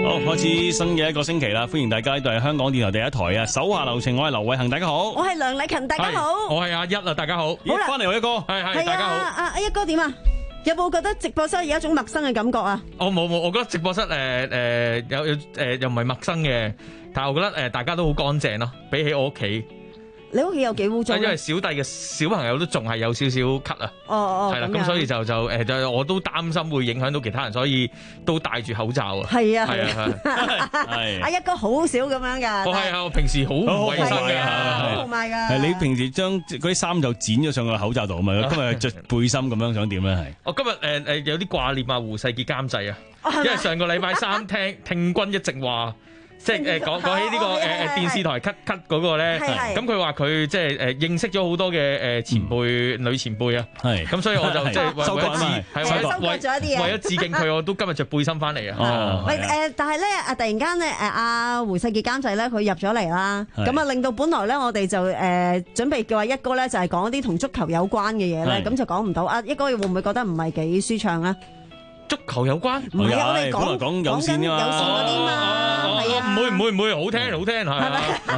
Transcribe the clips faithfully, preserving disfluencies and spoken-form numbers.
好，開始新嘅一個星期啦！歡迎大家，都係香港電台第一台啊！手下留情，我係劉偉恒，大家好。 我係梁禮勤，大家好。 我係阿一啊，大家好。 好啦，翻嚟我一哥， 係係大家好。 阿阿一哥點啊？有冇覺得直播室有一種陌生嘅感覺啊？ 我冇冇，我覺得直播室誒誒有有誒又唔係陌生嘅，但係我覺得誒大家都好乾淨咯，比起我屋企。 你屋企有幾污糟？ 因為小弟嘅小朋友都仲係有少少咳啊。 哦哦， 係啦，咁所以就就誒就我都擔心會影響到其他人，所以都戴住口罩啊。 係啊係啊係。 阿一哥好少咁樣㗎。 我係啊，我平時好唔衞生嘅， 好豪邁㗎。 係你平時將嗰啲衫就剪咗上個口罩度啊嘛，今日着背心咁樣想點咧？係。 我今日誒誒有啲掛念啊胡世傑監製啊， 哦因為上個禮拜三聽聽君一直話。即係誒講講起呢個誒誒電視台 cut cut 嗰個咧，咁佢話佢即係誒認識咗好多嘅誒前輩女前輩啊， 係咁所以我就即係收割啊嘛， 係收割咗一啲嘢， 為咗致敬佢，我都今日着背心翻嚟啊。 哦， 喂誒，但係咧啊，突然間咧誒阿胡世傑監製咧，佢入咗嚟啦，咁啊令到本來咧我哋就誒準備叫阿一哥咧就係講一啲同足球有關嘅嘢咧，咁就講唔到啊！一哥會唔會覺得唔係幾舒暢啊？ 足球有關？ 唔係我哋講講有線㗎嘛， 有線嗰啲嘛，係啊， 唔會唔會唔會，好聽好聽係咪？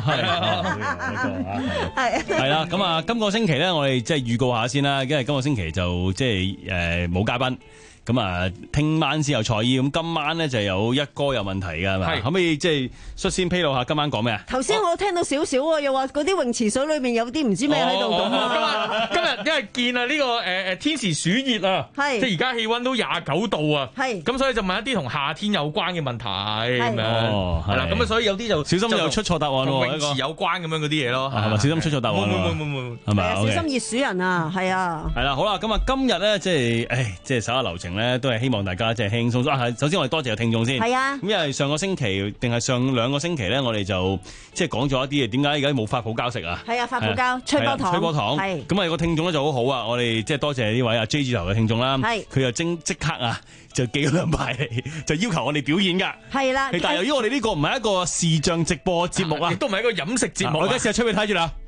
係係啦，咁啊，今個星期咧，我哋即係預告下先啦，因為今個星期就即係誒冇嘉賓。咁啊，聽晚先有賽衣，咁今晚咧就有一哥有問題㗎，係咪？可唔可以即係率先披露下今晚講咩啊？ 頭先我聽到少少喎，又話嗰啲泳池水裏面有啲唔知咩喺度咁啊！今日今日因為見啊呢個誒誒天時暑熱啊， 係即係而家氣温都廿九度啊， 係咁所以就問一啲同夏天有關嘅問題咁樣，係啦，咁啊所以有啲就小心又出錯答案喎， 泳池有關咁樣嗰啲嘢咯， 係咪？小心出錯答案， 冇冇冇冇冇， 係咪？ 小心熱暑人啊，係啊， 係啦，好啦，咁啊今日咧即係誒即係手下留情咧，都係希望大家即係輕鬆鬆啊！首先我哋多謝個聽眾先， 係啊， 咁因為上個星期定係上兩個星期咧，我哋就即係講咗一啲嘢，點解而家冇發泡膠食啊？ 係啊，發泡膠、吹波糖、 吹波糖，係咁啊！個聽眾咧就好好啊！我哋即係多謝呢位阿 J 字頭嘅聽眾啦，係佢又即即刻啊就寄咗兩排嚟，就要求我哋表演㗎，係啦。但係由於我哋呢個唔係一個視像直播節目啊， 亦都唔係一個飲食節目， 我而家試下吹俾你睇住啦。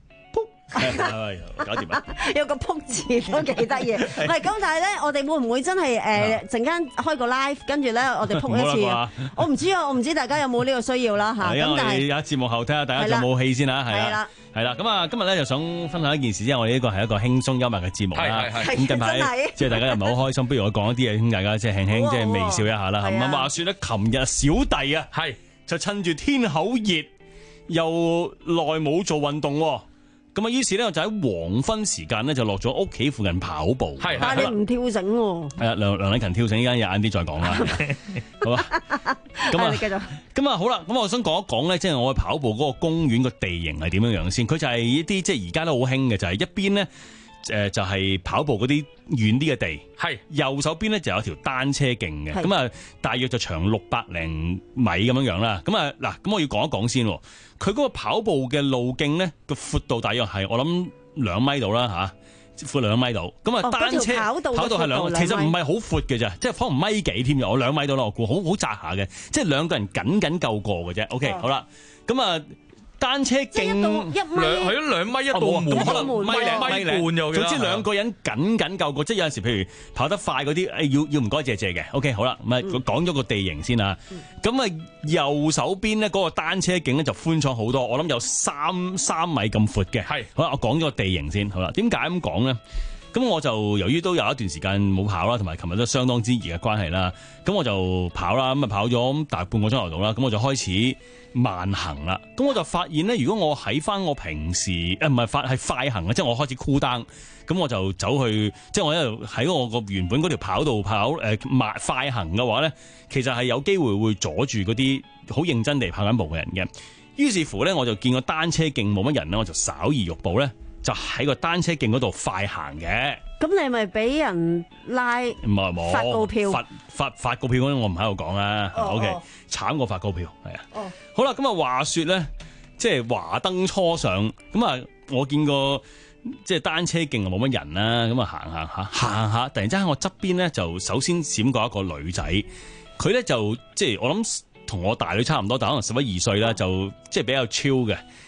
搞掂啦！ 有個撲字都幾得意。喂，咁但係咧，我哋會唔會真係誒陣間開個 live，跟住咧我哋撲一次啊？我唔知啊，我唔知大家有冇呢個需要啦嚇。咁但係有節目後睇下大家有冇戲先嚇，係啦，係啦。咁啊，今日咧就想分享一件事，因為我哋呢個係一個輕鬆幽默嘅節目啦。咁近排即係大家又唔係好開心，不如我講一啲嘢，咁大家即係輕輕即係微笑一下啦。咁啊話説咧，琴日小弟啊，係就趁住天口熱，又耐冇做運動。咁啊，於是咧我就喺黃昏時間咧就落咗屋企附近跑步。 係，但係你唔跳繩喎。 係啊，梁梁禮勤跳繩，依家晏啲再講啦。好啊，咁啊， 你繼續。 咁啊，好啦，咁我想講一講咧，即係我去跑步嗰個公園個地形係點樣樣先。佢就係一啲即係而家都好興嘅，就係一邊咧誒就係跑步嗰啲遠啲嘅地，係右手邊咧就有條單車徑嘅。咁啊，大約就長六百零米咁樣樣啦。咁啊嗱，咁我要講一講先。佢嗰個跑步嘅路徑咧，個闊度大約係我諗兩米度啦嚇，闊兩米度。咁啊，單車跑道跑道係兩，其實唔係好闊嘅啫，即係可能米幾添嘅。我兩米度啦，我估好好窄下嘅，即係兩個人緊緊夠過嘅啫。OK，好啦，咁啊。單車徑一米係咯，兩米一道門， 咁可能米零米半又，總之兩個人緊緊夠過，即係有陣時譬如跑得快嗰啲，誒要要唔該謝謝嘅。OK，好啦，咁啊講咗個地形先啦。咁啊右手邊咧嗰個單車徑咧就寬敞好多，我諗有三三米咁闊嘅。係，好啦，我講咗個地形先，好啦，點解咁講咧？咁我就由於都有一段時間冇跑啦，同埋琴日都相當之熱嘅關係啦，咁我就跑啦，咁啊跑咗大半個鐘頭度啦，咁我就開始慢行啦。咁我就發現咧，如果我喺翻我平時誒唔係快係快行啊，即係我開始 cool down，咁我就走去即係我一路喺我個原本嗰條跑道跑誒慢、呃、快行嘅話咧，其實係有機會會阻住嗰啲好認真地跑緊步嘅人嘅。於是乎咧，我就見個單車徑冇乜人咧，我就稍而喐步咧。就喺個單車徑嗰度快行嘅， 咁你係咪俾人拉？唔係冇發告票， 發發發告票嗰啲我唔喺度講啦。 哦、 OK， 哦慘過發告票係啊。 哦、 好啦，咁啊話說咧，即係華燈初上，咁啊我見過即係單車徑啊冇乜人啦，咁啊行行下行下，突然之間喺我側邊咧就首先閃過一個女仔，佢咧就即係我諗同我大女差唔多，但可能十一二歲啦，就即係比較超嘅。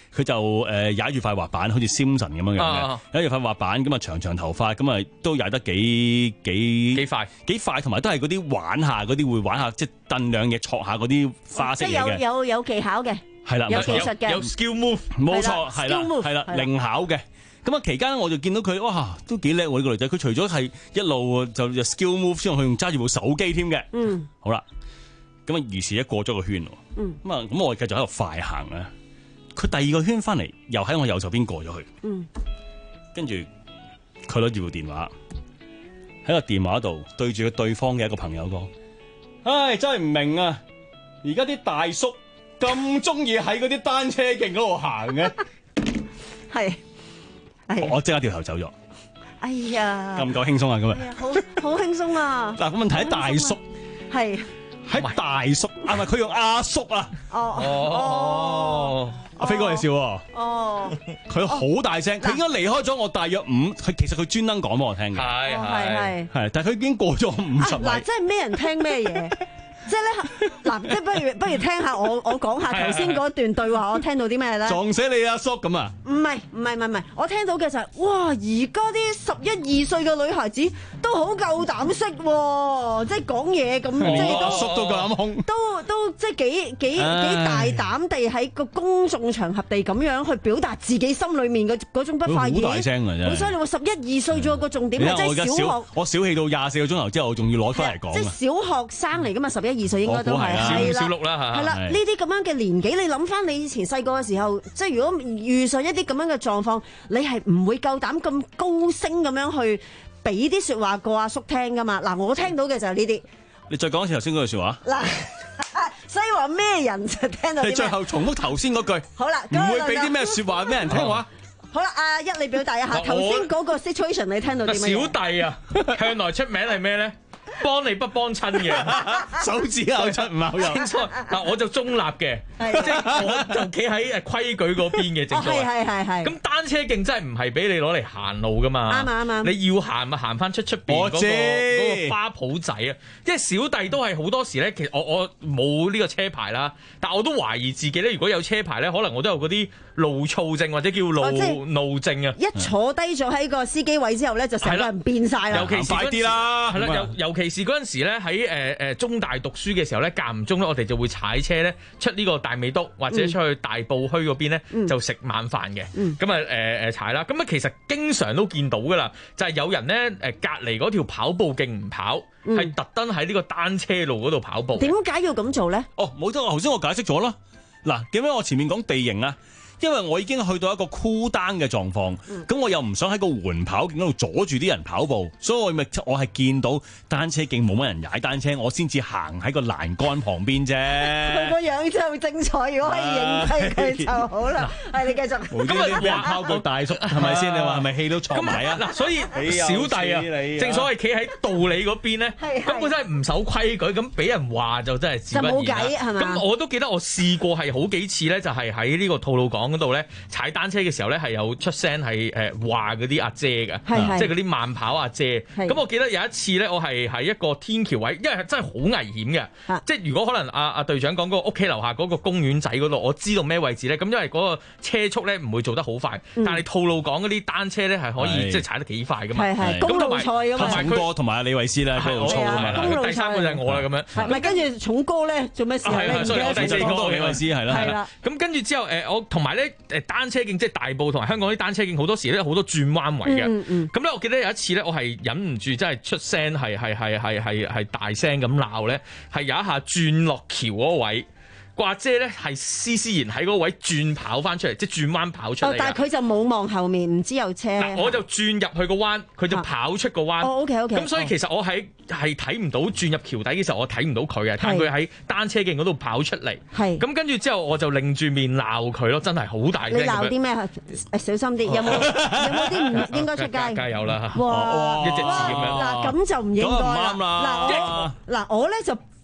佢就誒踩住塊滑板，好似 Simpson 咁樣樣嘅，踩住塊滑板咁啊，長長頭髮咁啊，都踩得幾幾幾快幾快，同埋都係嗰啲玩下嗰啲會玩下，即係蹬兩嘢戳下嗰啲花式嘢嘅， 有有有技巧嘅， 係啦， 有技術嘅， 有 skill move， 冇錯，係啦，係啦，靈巧嘅。咁啊期間我就見到佢，哇，都幾叻喎呢個女仔。佢除咗係一路就 skill move 之外，佢仲揸住部手機添嘅。嗯，好啦，咁啊，於是一過咗個圈，嗯，咁啊，咁我繼續喺度快行啊。佢第二個圈翻嚟，又喺我右手邊過咗去。嗯，跟住佢攞住部電話喺個電話度對住佢對方嘅一個朋友講：唉，真係唔明啊！而家啲大叔咁中意喺嗰啲單車徑嗰度行嘅。 係。 我即刻掉頭走咗。 哎呀， 夠唔夠輕鬆啊？今日好好輕鬆啊！ 嗱，個問題喺大叔， 係喺大叔，啊唔係佢用阿叔啊。 哦哦，阿飛哥你笑喎。 哦， 佢好大聲，佢應該離開咗我大約五，佢其實佢專登講俾我聽嘅。 係係係係，但係佢已經過咗五十米。 嗱，即係咩人聽咩嘢？即係咧，嗱，即係不如不如聽下我我講下頭先嗰段對話，我聽到啲咩咧？ 撞死你阿叔咁啊！ 唔係唔係唔係唔係，我聽到嘅就係、是，哇！而家啲十一二歲嘅女孩子都好夠膽識喎，即係講嘢咁，即係阿叔都夠膽兇， 都都即係幾幾幾大膽地喺個公眾場合地咁樣去表達自己心裏面嘅嗰種不快意。 好大聲啊！真係。 好犀利喎！十一二歲咗個重點係即係小學， 我小氣到廿四個鐘頭之後，我仲要攞翻嚟講。 即係小學生嚟噶嘛，十一二歲應該都係係小六啦嚇。 係啦，呢啲咁樣嘅年紀，你諗翻你以前細個嘅時候，即係如果遇上一啲咁樣嘅狀況，你係唔會夠膽咁高聲咁樣去俾啲説話個阿叔聽噶嘛？嗱，我聽到嘅就係呢啲。 你再講一次頭先嗰句説話。 嗱，所以話咩人就聽到啲咩。 你最後重複頭先嗰句。 好啦， 唔會俾啲咩説話咩人聽話。 好啦，阿一你表達一下頭先嗰個 situation，你聽到啲咩？ 小弟啊，向來出名係咩咧？幫你不幫親嘅， 手指拗出唔拗入。 清楚嗱，我就中立嘅，即係我就企喺誒規矩嗰邊嘅，正所謂。 係係係。咁單車徑真係唔係俾你攞嚟行路噶嘛？ 啱啊啱啊！ 你要行咪行翻出出邊嗰個嗰個花圃仔啊！即係小弟都係好多時咧，其實我我冇呢個車牌啦，但我都懷疑自己咧，如果有車牌咧，可能我都有嗰啲路躁症或者叫路怒症啊！ 一坐低咗喺個司機位之後咧，就成個人變晒啦。 尤其是快啲啦， 係啦，尤尤其是嗰陣時咧，喺誒誒中大讀書嘅時候咧，間唔中咧，我哋就會踩車咧出呢個大美督或者出去大埔墟嗰邊咧，嗯、就食晚飯嘅。咁啊誒誒踩啦，咁啊其實經常都見到噶啦，就係、是、有人咧誒隔離嗰條跑步徑唔跑，係、嗯、特登喺呢個單車路嗰度跑步。 點解要咁做咧？ 哦，冇錯，頭先我解釋咗啦。嗱，點解我前面講地形啊？因為我已經去到一個 cool down 嘅狀況，咁、嗯、我又唔想喺個緩跑徑嗰度阻住啲人跑步，所以我咪我係見到單車徑冇乜人踩單車，我先至行喺個欄杆旁邊啫。 佢個樣真係好精彩，如果可以影低佢就好啦。係你繼續。 咁啊，俾人拋過大叔係咪先？你話係咪戲都錯埋啊？嗱， 所以小弟啊，正所謂企喺道理嗰邊咧，根本真係唔守規矩，咁俾人話就真係自不然啦。就冇計係嘛？咁我都記得我試過係好幾次咧，就係喺呢個吐露港嗰度咧踩單車嘅時候咧，係有出聲係誒話嗰啲阿姐嘅，即係嗰啲慢跑阿姐。咁我記得有一次咧，我係喺一個天橋位，因為真係好危險嘅。即係如果可能阿阿隊長講嗰個屋企樓下嗰個公園仔嗰度，我知道咩位置咧。咁因為嗰個車速咧唔會做得好快，但係吐露港嗰啲單車咧係可以即係踩得幾快噶嘛。 係公路賽咁嘛。重哥同埋阿李慧詩咧，公路操啊嘛。 第三個就係我啦咁樣。 唔係跟住重哥咧做咩事咧？ 所以我第四個李慧詩係啦。 係啦。 咁跟住之後誒，我同埋咧誒單車徑即係大埔同埋香港啲單車徑好多時咧好多轉彎位嘅。咁咧我記得有一次咧，我係忍唔住真係出聲係係係係係係大聲咁鬧咧，係有一下轉落橋嗰位。或者咧係施施然喺嗰個位轉跑翻出嚟，即係轉彎跑出嚟。哦， 但係佢就冇望後面，唔知有車。 嗱，我就轉入去個彎，佢就跑出個彎。 哦 ，OK OK。 咁所以其實我喺係睇唔到轉入橋底嘅時候，我睇唔到佢嘅，但佢喺單車徑嗰度跑出嚟。係。咁跟住之後，我就擰住面鬧佢咯，真係好大聲。你鬧啲咩？小心啲，有冇有冇啲唔應該出街？加油啦！哇，一隻字咁樣。嗱，咁就唔應該啦。嗱，我嗱我咧就。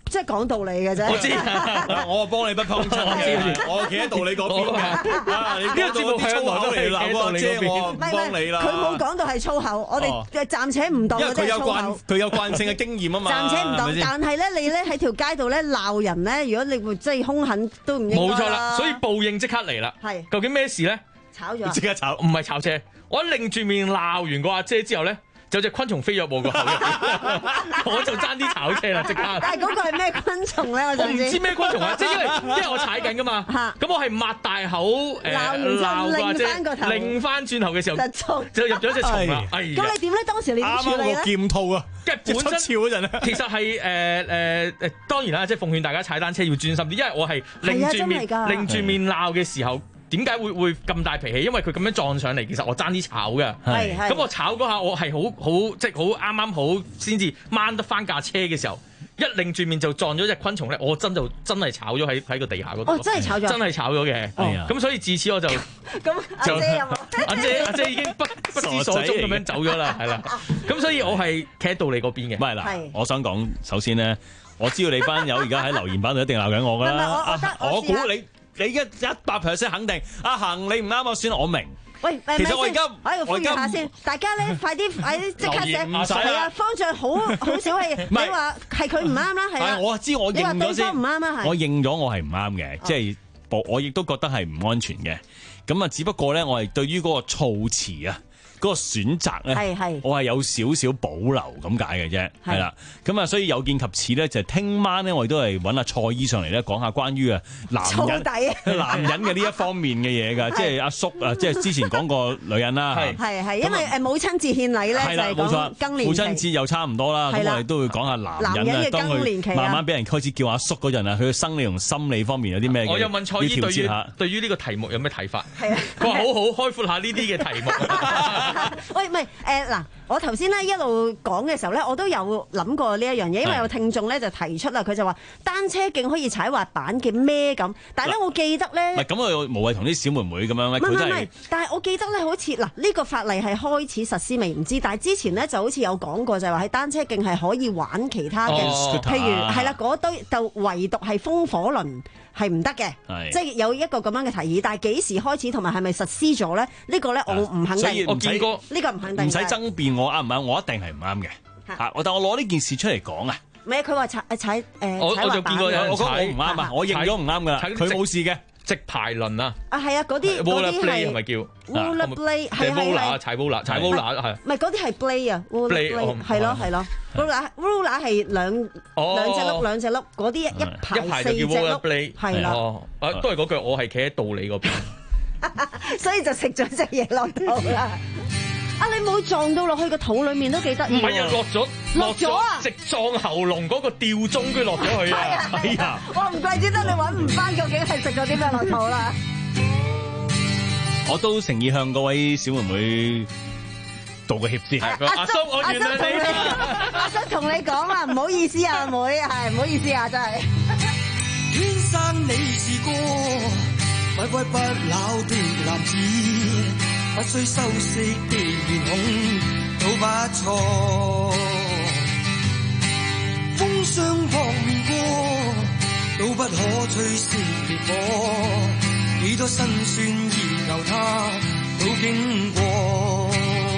即係講道理嘅啫。 我知， 我幫你不幫親嘅，我企喺道理嗰邊嘅。啊，呢個節目向來都係鬧我姐，我唔幫你啦。 佢冇講到係粗口，我哋暫且唔當嗰啲係粗口。因為佢有慣， 佢有慣性嘅經驗啊嘛。 暫且唔當，但係咧，你咧喺條街度咧鬧人咧，如果你會即係兇狠都唔應該。 冇錯啦，所以報應即刻嚟啦。 係。 究竟咩事咧？ 炒咗。 即刻炒， 唔係炒車。我一擰住面鬧完個阿姐之後咧，就有隻昆蟲飛入我個口入邊，我就爭啲炒車啦，即刻。 但係嗰個係咩昆蟲咧？我唔知咩昆蟲啊！即係因為因為我踩緊噶嘛，咁我係擘大口誒鬧個阿姐，擰翻轉頭嘅時候就入咗隻蟲啦。咁你點咧？當時你點處理咧？ 啱啱個劍套啊！ 本身潮嗰陣咧， 其實係誒誒誒，當然啦，即係奉勸大家踩單車要專心啲，因為我係擰住面擰住面鬧嘅時候。點解會會咁大脾氣？因為佢咁樣撞上嚟，其實我爭啲炒嘅。 係係。 咁我炒嗰下，我係好好即係好啱啱好先至掹得翻架車嘅時候，一擰住面就撞咗隻昆蟲咧，我真就真係炒咗喺喺個地下嗰度。 哦，真係炒咗。 真係炒咗嘅。咁所以自此我就咁阿姐有冇？ 阿姐阿姐已經不不知所蹤咁樣走咗啦，係啦。咁所以我係企喺道理嗰邊嘅。 唔係啦，我想講首先咧，我知道你班友而家喺留言板度一定鬧緊我㗎啦。我估你。你一一百 percent 肯定，阿恒你唔啱我算我明。 喂， 其實我而家喺度呼籲下先，大家咧快啲快啲即刻寫，係啊，方丈好好小氣，你話係佢唔啱啦，係啊， 我知我認咗先， 唔啱啊，係。 我認咗我係唔啱嘅，即係我亦都覺得係唔安全嘅。咁啊，只不過咧，我係對於嗰個措辭啊。嗰個選擇咧， 係係我係有少少保留咁解嘅啫，係啦。咁啊，所以有見及此咧，就係聽晚咧，我哋都係揾阿蔡姨上嚟咧，講下關於啊男人男人嘅呢一方面嘅嘢㗎，即係阿叔啊，即係之前講過女人啦， 係係係，因為誒母親節獻禮咧，就係講更年期， 母親節又差唔多啦，咁我哋都會講下男人啊，當佢慢慢俾人開始叫阿叔嗰陣啊，佢嘅生理同心理方面有啲咩？ 我又問蔡姨對於對於呢個題目有咩睇法？ 係啊， 佢話好好開闊下呢啲嘅題目。 喂，唔係誒嗱，我頭先咧一路講嘅時候咧，我都有諗過呢一樣嘢，因為有聽眾咧就提出啦，佢就話單車徑可以踩滑板嘅咩咁？但係咧，我記得咧， 唔係咁，我無謂同啲小妹妹咁樣咧， 唔係唔係，但係我記得咧，好似嗱呢個法例係開始實施未唔知，但係之前咧就好似有講過，就係話喺單車徑係可以玩其他嘅， 哦、 譬如係啦，嗰堆就唯獨係風火輪。係唔得嘅，即係有一個咁樣嘅提議，但係幾時開始同埋係咪實施咗咧？呢、呢個咧我唔肯定。 我見過呢個唔肯定。唔使爭辯我啱唔啱，我一定係唔啱嘅。嚇！但我攞呢件事出嚟講啊。 唔係佢話踩踩誒、呃、 我我就見過有人踩， 我講我唔啱啊！我認咗唔啱㗎啦，佢冇事嘅。 直排輪啊！ 啊係啊，嗰啲嗰啲係咪叫 roller blade 係係係踩 roller 踩 roller 係。 唔係嗰啲係 blade 啊 roller blade 係咯係咯 roller roller 係兩兩隻碌兩隻碌嗰啲一排四隻碌係啦。 啊都係嗰句，我係企喺道理嗰邊， 所以就食咗隻嘢落肚啦。啊！你冇撞到落去個肚裡面都幾得意。 唔係啊，落咗落咗啊！ 直撞喉嚨嗰個吊鐘，佢落咗去啊！哎呀！ 我唔怪之得你揾唔翻，究竟係食咗啲咩落肚啦？ 我都誠意向嗰位小妹妹道個歉先。 阿叔，我原諒你啦。 阿叔同你講啊，唔好意思啊，妹，係唔好意思啊，真係。 天生你是個不屈不撓的男子。不需修飾的面孔都不錯，風霜撲面過都不可吹熄烈火，幾多辛酸熱牛他都經過，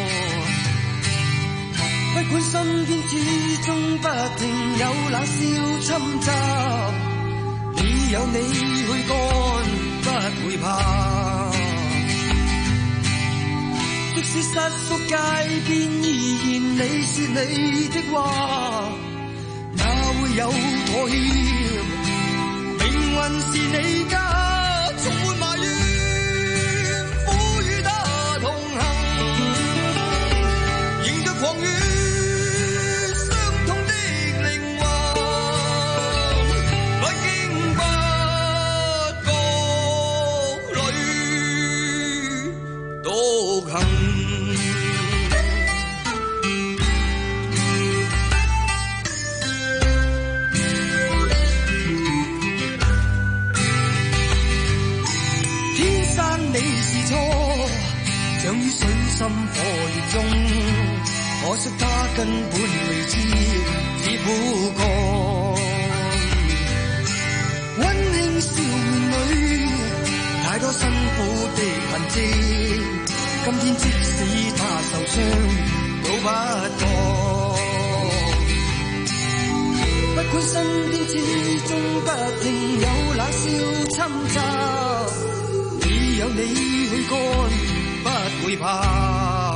不管身邊始終不停有冷笑侵襲，你有你去幹不會怕。即使失足街邊，依然你說你的話，哪會有妥協？命運是你家，充滿埋怨，苦與他同行，迎着狂雨，傷痛的靈魂，來經不覺裏獨行。想於水深火熱中，可惜他根本未知，只苦幹。 知，今天即使他受傷都不覺。不管身邊始終不停有冷笑侵襲，只有你去幹不會怕。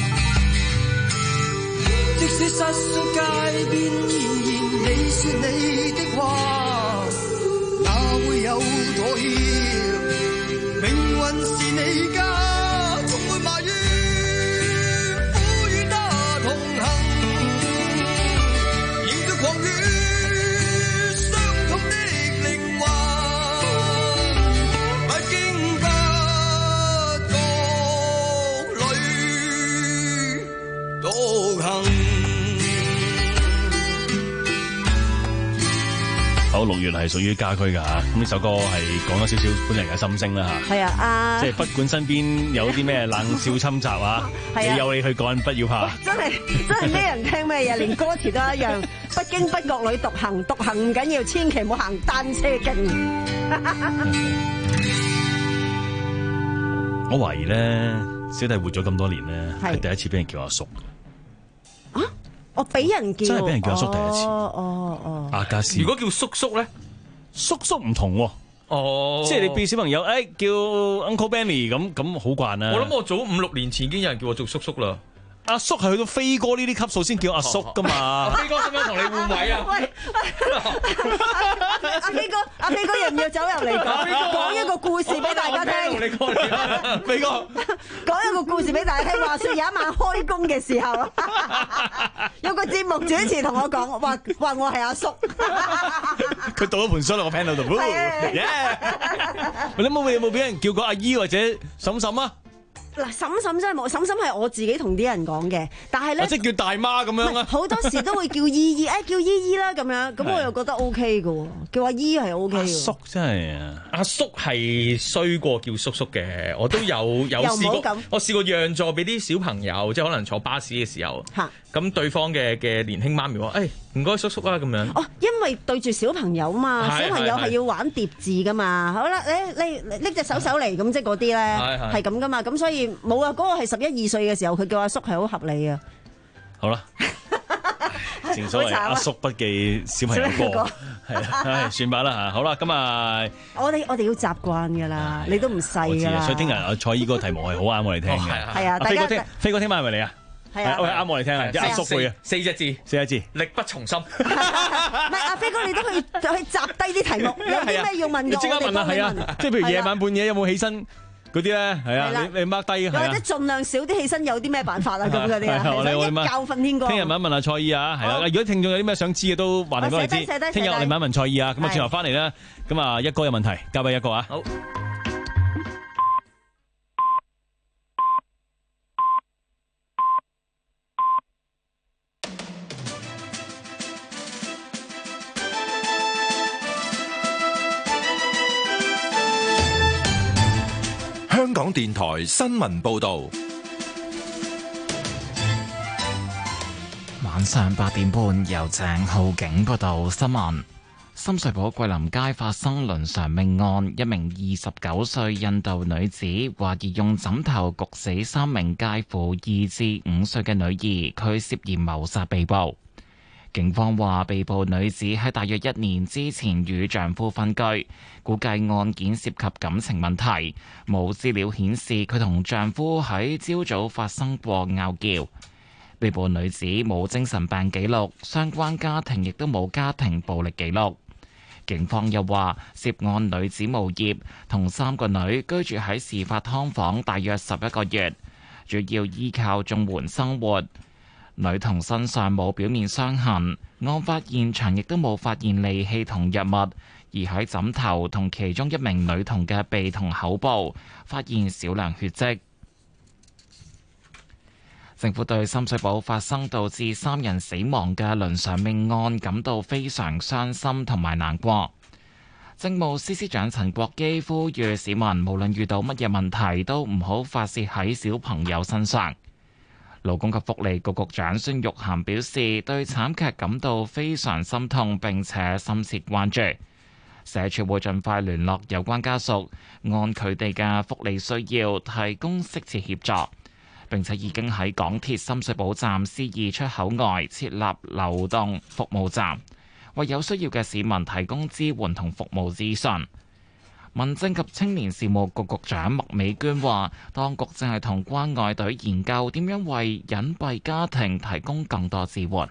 即使失足街邊依然你說你的話，哪會有妥協？命運是你家，總會埋怨苦與他同行，迎着狂雨傷痛的靈魂，不經不覺裏獨行。 好，六月係屬於家居噶吓，咁呢首歌係講咗少少本人嘅心聲啦吓。 係啊，啊即係不管身邊有啲咩冷笑侵襲啊，你有你去幹，不要怕。 真係真係咩人聽咩嘢，連歌詞都一樣。不經不覺裏獨行，獨行唔緊要，千祈唔好行單車徑。 我懷疑咧，小弟活咗咁多年咧，係第一次俾人叫阿叔。 啊！我俾人叫， 真係俾人叫阿叔第一次。 哦哦哦。 阿家師， 如果叫叔叔咧， 叔叔唔同喎。哦，即係你俾小朋友，誒叫 Uncle Benny 咁咁好慣啊。 我諗我早五六年前已經有人叫我做叔叔啦。 阿叔係去到飛哥呢啲級數先叫阿叔噶嘛？ 飛哥點樣同你換位啊？ 喂，阿飛哥，阿飛哥要唔要走入嚟講講一個故事俾大家聽？ 你講嚟，飛哥講一個故事俾大家聽。話說有一晚開工嘅時候，有個節目主持同我講，話話我係阿叔。 佢倒咗盆水落個 panel 度，耶！你冇有冇俾人叫過阿姨或者嬸嬸啊？ 嗱，嬸嬸真係冇，嬸嬸係我自己同啲人講嘅，但係咧， 即係叫大媽咁樣啊， 好多時都會叫姨姨，誒叫姨姨啦咁樣，咁我又覺得 O K 嘅，叫阿姨係 O K 嘅。阿叔真係啊， 阿叔係衰過叫叔叔嘅，我都有有試過，我試過讓座俾啲小朋友，即係可能坐巴士嘅時候，咁對方嘅嘅年輕媽咪話：誒唔該叔叔啊咁樣。 哦，因為對住小朋友嘛，小朋友係要玩疊字噶嘛，好啦，你你拎隻手手嚟咁，即係嗰啲咧係咁噶嘛，咁所以冇啊，嗰個係十一二歲嘅時候，佢叫阿叔係好合理啊。 好啦，正所謂阿叔不記小朋友過，係啊，算吧啦嚇。好啦，咁啊， 我哋我哋要習慣噶啦，你都唔細噶啦。 所以聽日阿蔡依個題目係好啱我哋聽嘅。 係啊， 飛哥聽，飛哥聽晚係咪你啊？ 係啊， 喂，啱我嚟聽啊！阿叔背啊， 四隻字， 四隻字， 力不從心。 唔係阿飛哥，你都可以去集低啲題目，有啲咩要問嘅， 即刻問啊！係啊，即係譬如夜晚半夜有冇起身嗰啲咧？係啊，你你 mark 低啊， 或者盡量少啲起身，有啲咩辦法啊？咁嗰啲啊， 我哋一覺瞓天光。 聽日問一問阿蔡依啊，係啦。如果聽眾有啲咩想知嘅，都話嚟俾我哋知。聽日我哋問一問蔡依啊，咁啊轉頭翻嚟啦。咁啊，一哥有問題，交俾一哥啊。好。 香港電台新聞報道， 晚上八點半由鄭浩景報道新聞。深水埗桂林街發生倫常命案，一名二十九歲印度女子懷疑用枕頭焗死三名介乎二至五歲嘅女兒，佢涉嫌謀殺被捕。警方話，被捕女子喺大約一年之前與丈夫分居，估計案件涉及感情問題。冇資料顯示佢同丈夫喺朝早發生過拗撬。被捕女子冇精神病記錄，相關家庭亦都冇家庭暴力記錄。警方又話，涉案女子無業，同三個女居住喺事發劏房大約十一個月，主要依靠綜援生活。女童身上冇表面傷痕，案發現場亦都冇發現利器同藥物，而喺枕頭同其中一名女童嘅鼻同口部發現少量血跡。政府對深水埗發生導致三人死亡嘅倫常命案感到非常傷心同埋難過。政務司司長陳國基呼籲市民無論遇到乜嘢問題都唔好發洩喺小朋友身上。勞工及福利局局長孫玉菡表示，對慘劇感到非常心痛並且深切關注。 社署會盡快聯絡有關家屬，按佢哋嘅福利需要提供適切協助。並且已經喺港鐵深水埗站 C 二出口外設立流動服務站，為有需要嘅市民提供支援同服務資訊。民政及青年事務局局長麥美娟話，當局正係同關愛隊研究點樣為隱蔽家庭提供更多支援。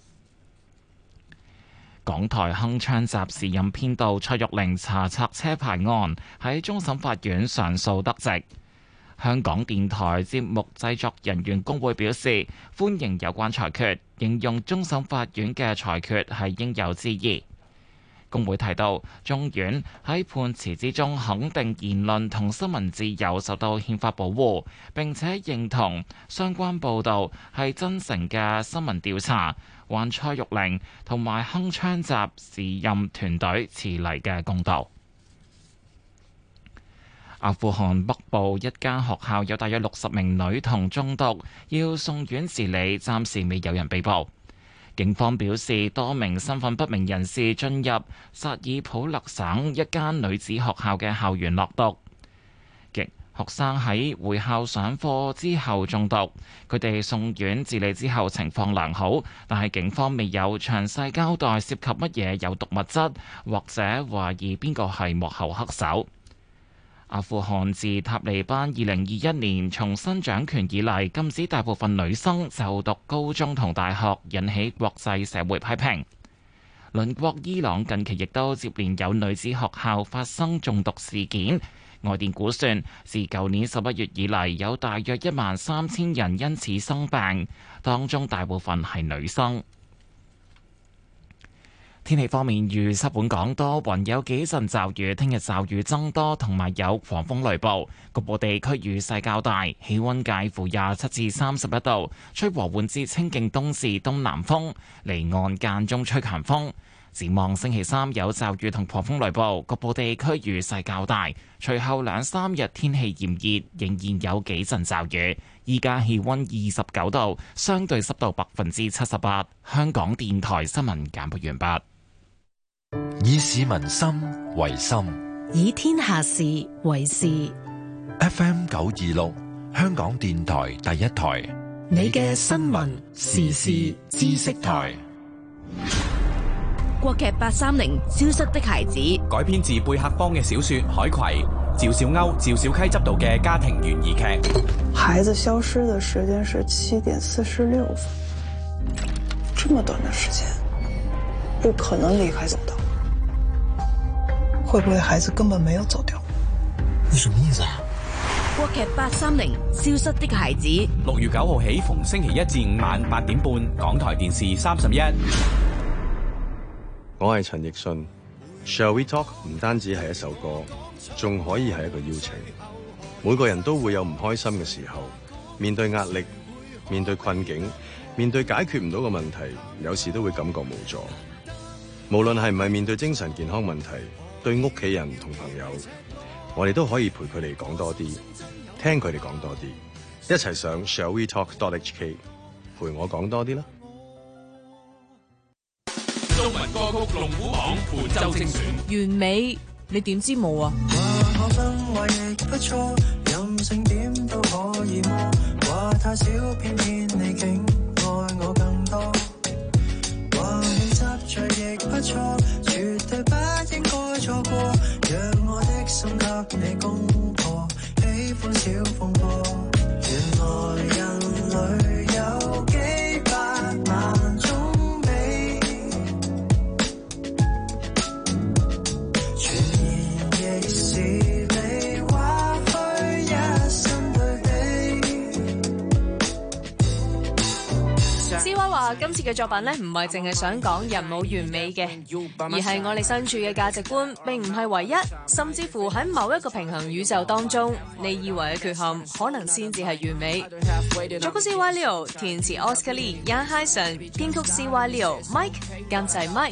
港台鏗鏘集時任編導蔡玉玲查冊車牌案喺終審法院上訴得直。香港電台節目製作人員工會表示歡迎有關裁決，形容終審法院嘅裁決係應有之義。工會提到，中院喺判詞之中肯定言論同新聞自由受到憲法保護，並且認同相關報導係真誠嘅新聞調查，還蔡玉玲同埋鏗鏘集時任團隊遲嚟嘅公道。阿富汗北部一間學校有大約六十名女童中毒，要送院治理，暫時未有人被捕。警方表示，多名身份不明人士進入薩爾普勒省一間女子學校嘅校園落毒，學生喺回校上課之後中毒，佢哋送院治理之後情況良好，但係警方未有詳細交代涉及乜嘢有毒物質，或者懷疑邊個係幕後黑手。阿富汗自塔利班二零二一年重新掌權以嚟，禁止大部分女生就讀高中同大學，引起國際社會批評。鄰國伊朗近期亦都接連有女子學校發生中毒事件，外電估算，自舊年十一月以嚟，有大約一萬三千人因此生病，當中大部分係女生。天氣方面，預測本港多雲，有幾陣驟雨，聽日驟雨增多，同埋有狂風雷暴，局部地區雨勢較大，氣溫介乎廿七至三十一度，吹和緩至清勁東至東南風，離岸間中吹強風。展望星期三有驟雨同狂風雷暴，局部地區雨勢較大，隨後兩三日天氣炎熱，仍然有幾陣驟雨。依家氣溫二十九度，相對濕度百分之七十八。香港電台新聞簡報完畢。 以市民心為心， 以天下事為事。 F M 九二六，香港電台第一台， 你嘅新聞時事知識台。 國劇八三零消失的孩子改編自貝克邦嘅小說《海葵》，趙小歐、趙小溪執導嘅家庭懸疑劇。 孩子消失的時間是七點四十六分，這麼短的時間，不可能離開走道。會不會孩子根本沒有走掉？ 你什麼意思啊？ 國劇八三零消失的孩子， 六月九號起，逢星期一至五晚八點半，港台電視三十一。 我係陳奕迅 ，Shall We Talk 唔單止係一首歌，仲可以係一個邀請。每個人都會有唔開心嘅時候，面對壓力，面對困境，面對解決唔到嘅問題，有時都會感覺無助。無論係唔係面對精神健康問題，對屋企人同朋友，我哋都可以陪佢哋講多啲，聽佢哋講多啲，一齊上 Shall We Talk dot H K 陪我講多啲啦。 中文歌曲龍虎榜本周精選， 完美你點知冇啊？ 話學生話亦不錯，任性點都可以摸，話太少偏偏你竟愛我更多，話你執着亦不錯，絕對不應該錯過，讓我的心給你攻破，喜歡小風波，原來人類有幾百萬種今次嘅作品呢，唔係淨係想講人冇完美嘅，而係我哋身處嘅價值觀並唔係唯一，甚至乎喺某一個平衡宇宙當中，你以為嘅缺陷可能先至係完美。作曲 C Y Leo， 填詞 Oscar Lee、Jan Hyson， 編曲 C Y Leo、Mike， 監製 Mike。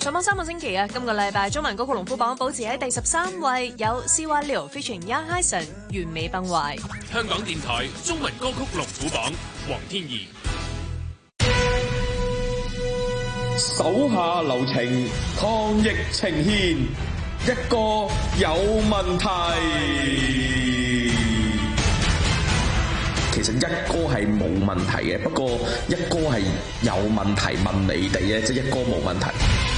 上網三個星期啊，今個禮拜中文歌曲龍虎榜保持喺第十三位，有 C Y Leo featuring Young Hysan 完美崩壞。 香港電台中文歌曲龍虎榜，黃天怡。 手下留情，抗疫呈現，一個有問題。其實一哥係冇問題嘅，不過一哥係有問題問你哋嘅，即係一哥冇問題。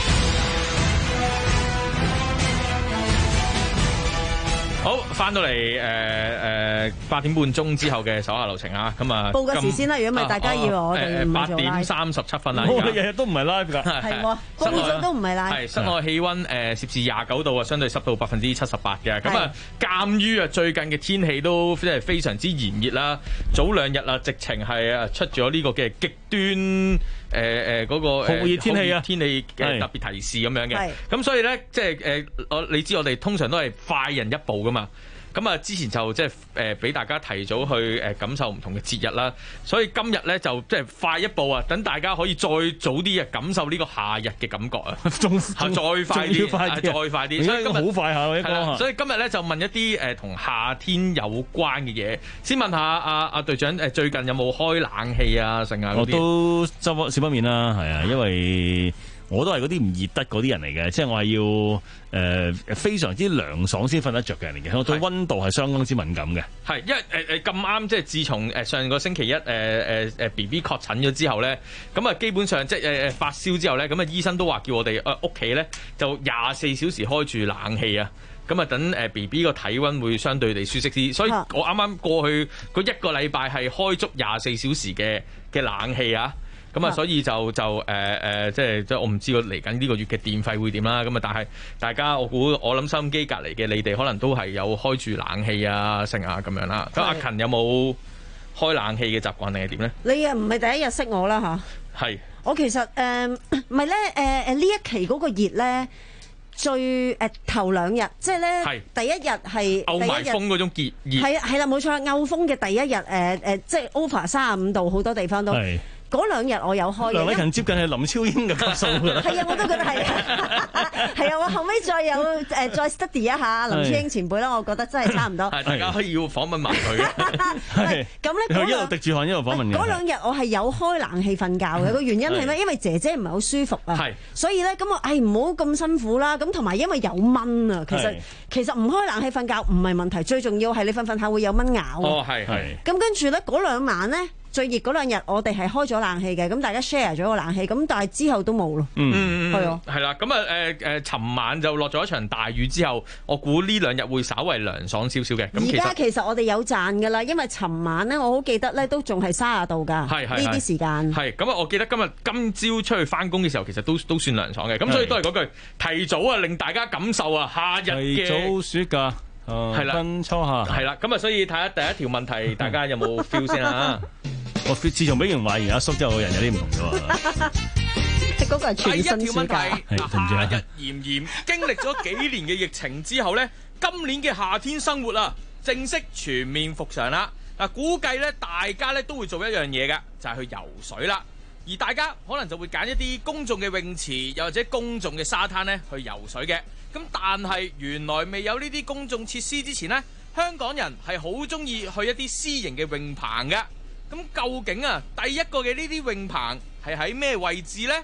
好，翻到嚟誒誒八點半鐘之後嘅手下留情啊，咁啊報個時先啦，如果唔係大家以為我哋唔八做 live。 點三十七分啦， 我哋日日都唔係 live 㗎， 係喎，報咗都唔係 live。 係室外氣温誒攝氏廿九度啊，相對濕度百分之七十八嘅。咁啊，鑑於啊最近嘅天氣都即係非常之炎熱啦，早兩日啊直情係啊出咗呢個嘅極端誒誒嗰個酷熱天氣啊， 天氣嘅特別提示咁樣嘅。咁所以咧，即係誒我你知我哋通常都係快人一步㗎嘛。咁啊，之前就即係誒俾大家提早去誒感受唔同嘅節日啦，所以今日咧就即係快一步啊，等大家可以再早啲啊感受呢個夏日嘅感覺啊，仲再快啲，再快啲，所以今日好快下喎，一個。 所以今日咧就問一啲誒同夏天有關嘅嘢，先問下阿阿隊長誒最近有冇開冷氣啊？成啊嗰啲？ 我都執少不免啦，係啊，因為我都係嗰啲唔熱得嗰啲人嚟嘅，即係我係要誒、呃、非常之涼爽先瞓得着嘅人嚟嘅，我對溫度係相當之敏感嘅。係，因為誒誒咁啱，即係自從誒上個星期一誒誒誒 B B 確診咗之後咧，咁啊基本上即係誒誒發燒之後咧，咁啊醫生都話叫我哋誒屋企咧就廿四小時開住冷氣啊，咁啊等誒 B B 個體溫會相對地舒適啲，所以我啱啱過去嗰一個禮拜係開足廿四小時嘅嘅冷氣啊。咁啊，所以就就誒誒、呃，即係即係我唔知個嚟緊呢個月嘅電費會點啦。咁啊，但係大家我估我諗收音機隔離嘅你哋可能都係有開住冷氣啊、剩啊咁樣啦。咁阿勤有冇開冷氣嘅習慣定係點咧？ 你啊唔係第一日識我啦吓，係。我其實誒唔係咧誒誒呢一期嗰個熱咧。最誒、呃、頭兩日，即係咧第一日係歐埋風嗰種熱熱， 係啊係啦冇錯，歐風嘅第一日誒誒、呃，即係 over 三十五度，好多地方都。嗰兩日我有開嘅。 梁禮勤接近係林超英嘅級數㗎啦。 係啊，我都覺得係。係啊，我後尾再有誒、呃、再 study 一下林超英前輩啦，我覺得真係差唔多。 係大家可以要訪問埋佢嘅。 係咁咧， 一路滴住汗一路訪問嘅。 嗰兩日我係有開冷氣瞓覺嘅，個原因係咩？因為姐姐唔係好舒服啊。係。所以咧，咁我誒唔好咁辛苦啦。咁同埋因為有蚊啊，其實其實唔開冷氣瞓覺唔係問題，最重要係你瞓瞓下會有蚊咬。哦，係係。咁跟住咧，嗰兩晚咧。最熱嗰兩日，我哋係開咗冷氣嘅，咁大家 share 咗個冷氣，咁但係之後都冇咯。 嗯， 係啊， 係啦，咁啊誒誒，尋晚就落咗一場大雨之後，我估呢兩日會稍為涼爽少少嘅。 而家其實我哋有賺㗎啦，因為尋晚咧，我好記得咧，都仲係三十度㗎。係係呢啲時間。係咁啊！我記得今日今朝出去翻工嘅時候，其實都都算涼爽嘅。咁所以都係嗰句，提早啊，令大家感受啊夏日嘅。 提早暑假。係啦，分初夏。係啦，咁啊，所以睇下第一條問題，大家有冇 feel 先啊？ 我自從俾完話完阿叔之後，個人有啲唔同咗啊！ 嗰個係全新暑假。 第一條問題，夏日炎炎，經歷咗幾年嘅疫情之後咧，今年嘅夏天生活啊，正式全面復常啦。嗱，估計咧，大家咧都會做一樣嘢㗎，就係去游水啦。而大家可能就會揀一啲公眾嘅泳池，又或者公眾嘅沙灘咧去游水嘅。咁但係原來未有呢啲公眾設施之前呢，香港人係好中意去一啲私營嘅泳棚嘅。咁究竟啊，第一個嘅呢啲泳棚係喺咩位置呢？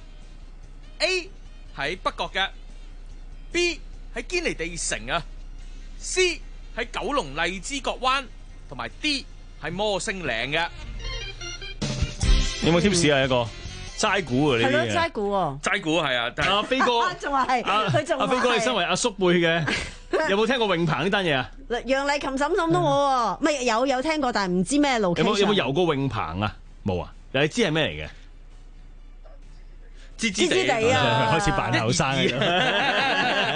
A 喺北角嘅， B 喺堅尼地城啊， C 喺九龍荔枝角灣，同埋 D 喺摩星嶺嘅。 有冇 tips 啊？一個齋估啊，呢啲嘢。係咯， 齋估喎。 齋估係啊， 阿飛哥仲話係，佢仲阿飛哥，你身為阿叔輩嘅，有冇聽過泳棚呢單嘢啊？ 楊麗琴嬸嬸都冇喎，咪有有聽過，但係唔知咩路。 有冇有冇游過泳棚啊？冇啊？你知係咩嚟嘅？ 知知地啊， 開始扮後生。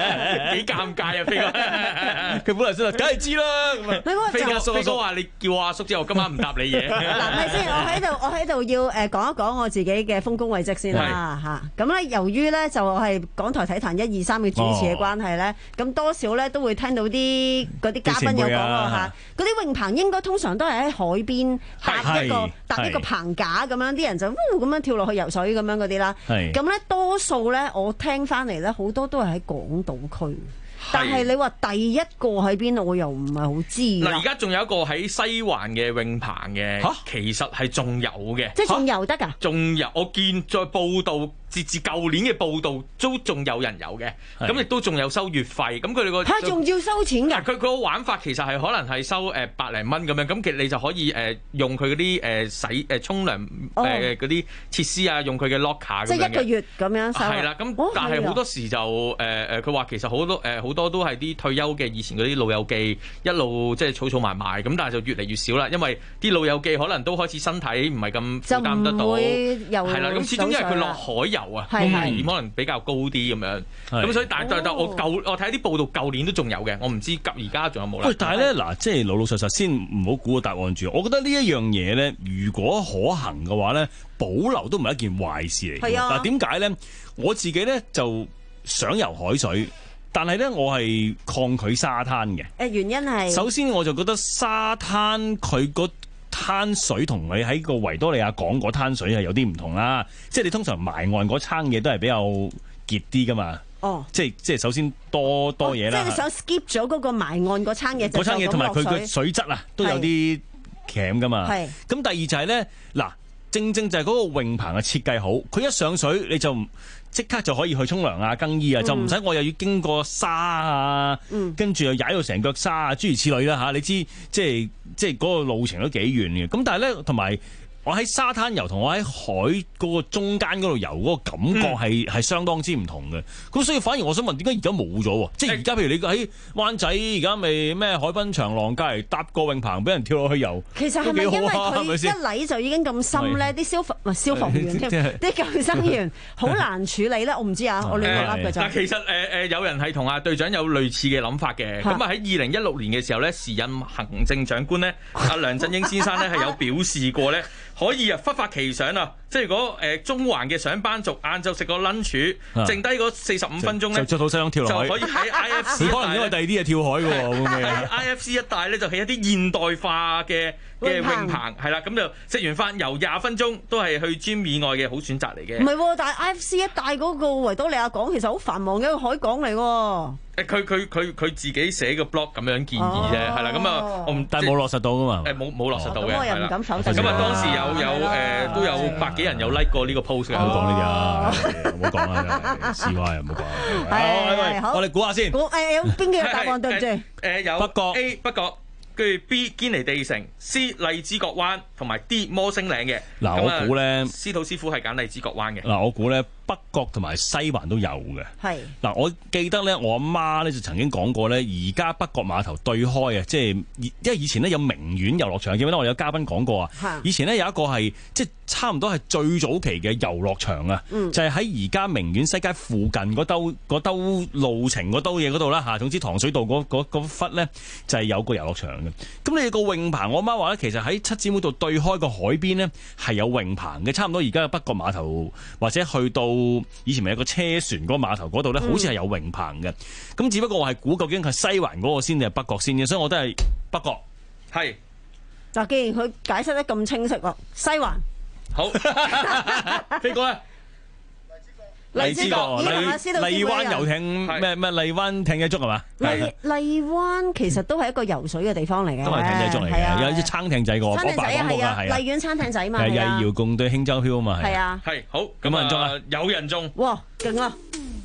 幾尷尬啊！飛哥， 佢本來先話梗係知啦咁啊。 飛哥飛哥話你叫我阿叔之後，今晚唔答你嘢。 嗱，咪先，我喺度我喺度要誒講一講我自己嘅豐功偉績先啦嚇。咁咧，由於咧就係港台體壇一二三嘅主持嘅關係咧，咁多少咧都會聽到啲嗰啲嘉賓有講過嚇，嗰啲泳棚應該通常都係喺海邊搭一個搭一個棚架咁樣，啲人就咁樣跳落去游水咁樣嗰啲啦。咁咧多數咧，我聽翻嚟咧好多都係喺港島區。但係你話第一個喺邊度，我又唔係好知。 嗱，而家仲有一個喺西環嘅泳棚嘅，其實係仲有嘅， 即係仲游得㗎？ 仲有，我見在報道。截至舊年嘅報道都仲有人有嘅，咁亦都仲有收月費。咁佢哋個嚇仲要收錢㗎？ 佢佢個玩法其實係可能係收誒百零蚊咁樣，咁其實你就可以誒用佢嗰啲誒洗誒沖涼誒嗰啲設施啊，用佢嘅 locker 咁樣嘅。即係一個月咁樣收。係啦，咁但係好多時就誒誒，佢話其實好多誒好多都係啲退休嘅以前嗰啲老友記一路即係儲儲埋埋，咁但係就越嚟越少啦，因為啲老友記可能都開始身體唔係咁負擔得到。就唔會游水。係啦，咁始終因為佢落海游。啊，風險可能比較高啲咁樣，咁所以但但但我舊我睇啲報道，舊年都仲有嘅，我唔知及而家仲有冇啦。喂， 但係咧嗱，即係老老實實先唔好估個答案住。我覺得呢一樣嘢咧，如果可行嘅話咧，保留都唔係一件壞事嚟。係啊，嗱，點解咧？我自己咧就想游海水，但係咧我係抗拒沙灘嘅。 誒，原因係首先我就覺得沙灘佢個灘水同你喺個維多利亞港嗰灘水係有啲唔同啦，即係你通常埋岸嗰餐嘢都係比較結啲噶嘛。哦，即係即係首先多多嘢啦。 即係你想 skip 咗嗰個埋岸嗰餐嘢， 嗰餐嘢同埋佢嘅水質啊，都有啲鉗噶嘛。係。咁第二就係咧，嗱，正正就係嗰個泳棚嘅設計好，佢一上水你就即刻就可以去沖涼啊、更衣啊，嗯、就唔使我又要經過沙啊，嗯、跟住又踩到成腳沙啊，諸如此類啦嚇。你知即係即係嗰個路程都幾遠嘅。咁但係咧，同埋我喺沙灘遊同我喺海嗰個中間嗰度遊嗰個感覺係係、嗯、相當之唔同嘅。咁所以反而我想問，點解而家冇咗？即係而家譬如你喺灣仔而家咪咩海濱長廊隔離搭個泳棚俾人跳落去遊， 其實係咪因為佢一嚟就已經咁深咧？啲消防唔係消防員添，啲救生員好難處理咧。我唔知啊，我亂噏噏嘅就。 嗱，其實誒誒有人係同阿隊長有類似嘅諗法嘅。咁啊喺二零一六年嘅時候咧，時任行政長官咧阿梁振英先生咧係有表示過咧。可以啊，忽發奇想啊！即係如果誒中環嘅上班族晏晝食個 lunch，剩低嗰四十五分鐘咧， 就着套西裝跳落海， 就可以喺 I F C。 可能因為第二啲嘢跳海嘅喎，會唔會啊？ 喺 I F C 一帶咧就起一啲現代化嘅嘅泳棚，係啦，咁就食完飯游廿分鐘都係去 gym 以外嘅好選擇嚟嘅。 唔係喎，但係 I F C 一帶嗰個維多利亞港其實好繁忙嘅一個海港嚟喎。 誒，佢佢佢佢自己寫個 blog 咁樣建議啫，係啦，咁啊，我唔但係冇落實到噶嘛。 誒，冇冇落實到嘅。 咁我又唔敢否定。 咁啊，當時有有誒都有百幾人有 like 過呢個 post 嘅。 唔好講呢啲啊，唔好講啦，C Y 唔好講。 係係， 我哋估下先。 估誒有邊幾個答案對唔對？ 誒有北角 A 北角。跟住 B 堅尼地城 ，C 荔枝角灣同埋 D 摩星嶺嘅。 嗱，我估咧， 司徒師傅係揀荔枝角灣嘅。 嗱，我估咧北角同埋西環都有嘅。 係。嗱， 我記得咧，我阿媽咧就曾經講過咧，而家北角碼頭對開啊，即係因為以前咧有名苑遊樂場，記唔記得我有嘉賓講過啊？以前咧有一個係即係差唔多係最早期嘅遊樂場啊，嗯、就係喺而家名苑西街附近嗰兜嗰兜路程嗰兜嘢嗰度啦嚇。總之糖水道嗰嗰嗰忽咧就係有個遊樂場嘅。咁你哋個泳棚，我媽話咧，其實喺七姊妹道對開個海邊咧係有泳棚嘅，差唔多而家嘅北角碼頭或者去到以前咪有個車船嗰個碼頭嗰度咧，好似係有泳棚嘅。咁、嗯、只不過我係估究竟係西環嗰個先定係北角先嘅，所以我都係北角。 係。 嗱，既然佢解釋得咁清晰喎，西環。 好。飛哥咧。 荔枝角、 荔灣遊艇咩咩荔灣艇仔粥係嘛？ 荔荔灣其實都係一個游水嘅地方嚟嘅， 都係艇仔粥嚟嘅，有啲撐艇仔個，我爸講過㗎，係啊。 荔園撐艇仔嘛， 係啊。係遙共對輕舟漂啊嘛， 係啊。 係好，咁啊人中啊，有人中。 哇，勁啊！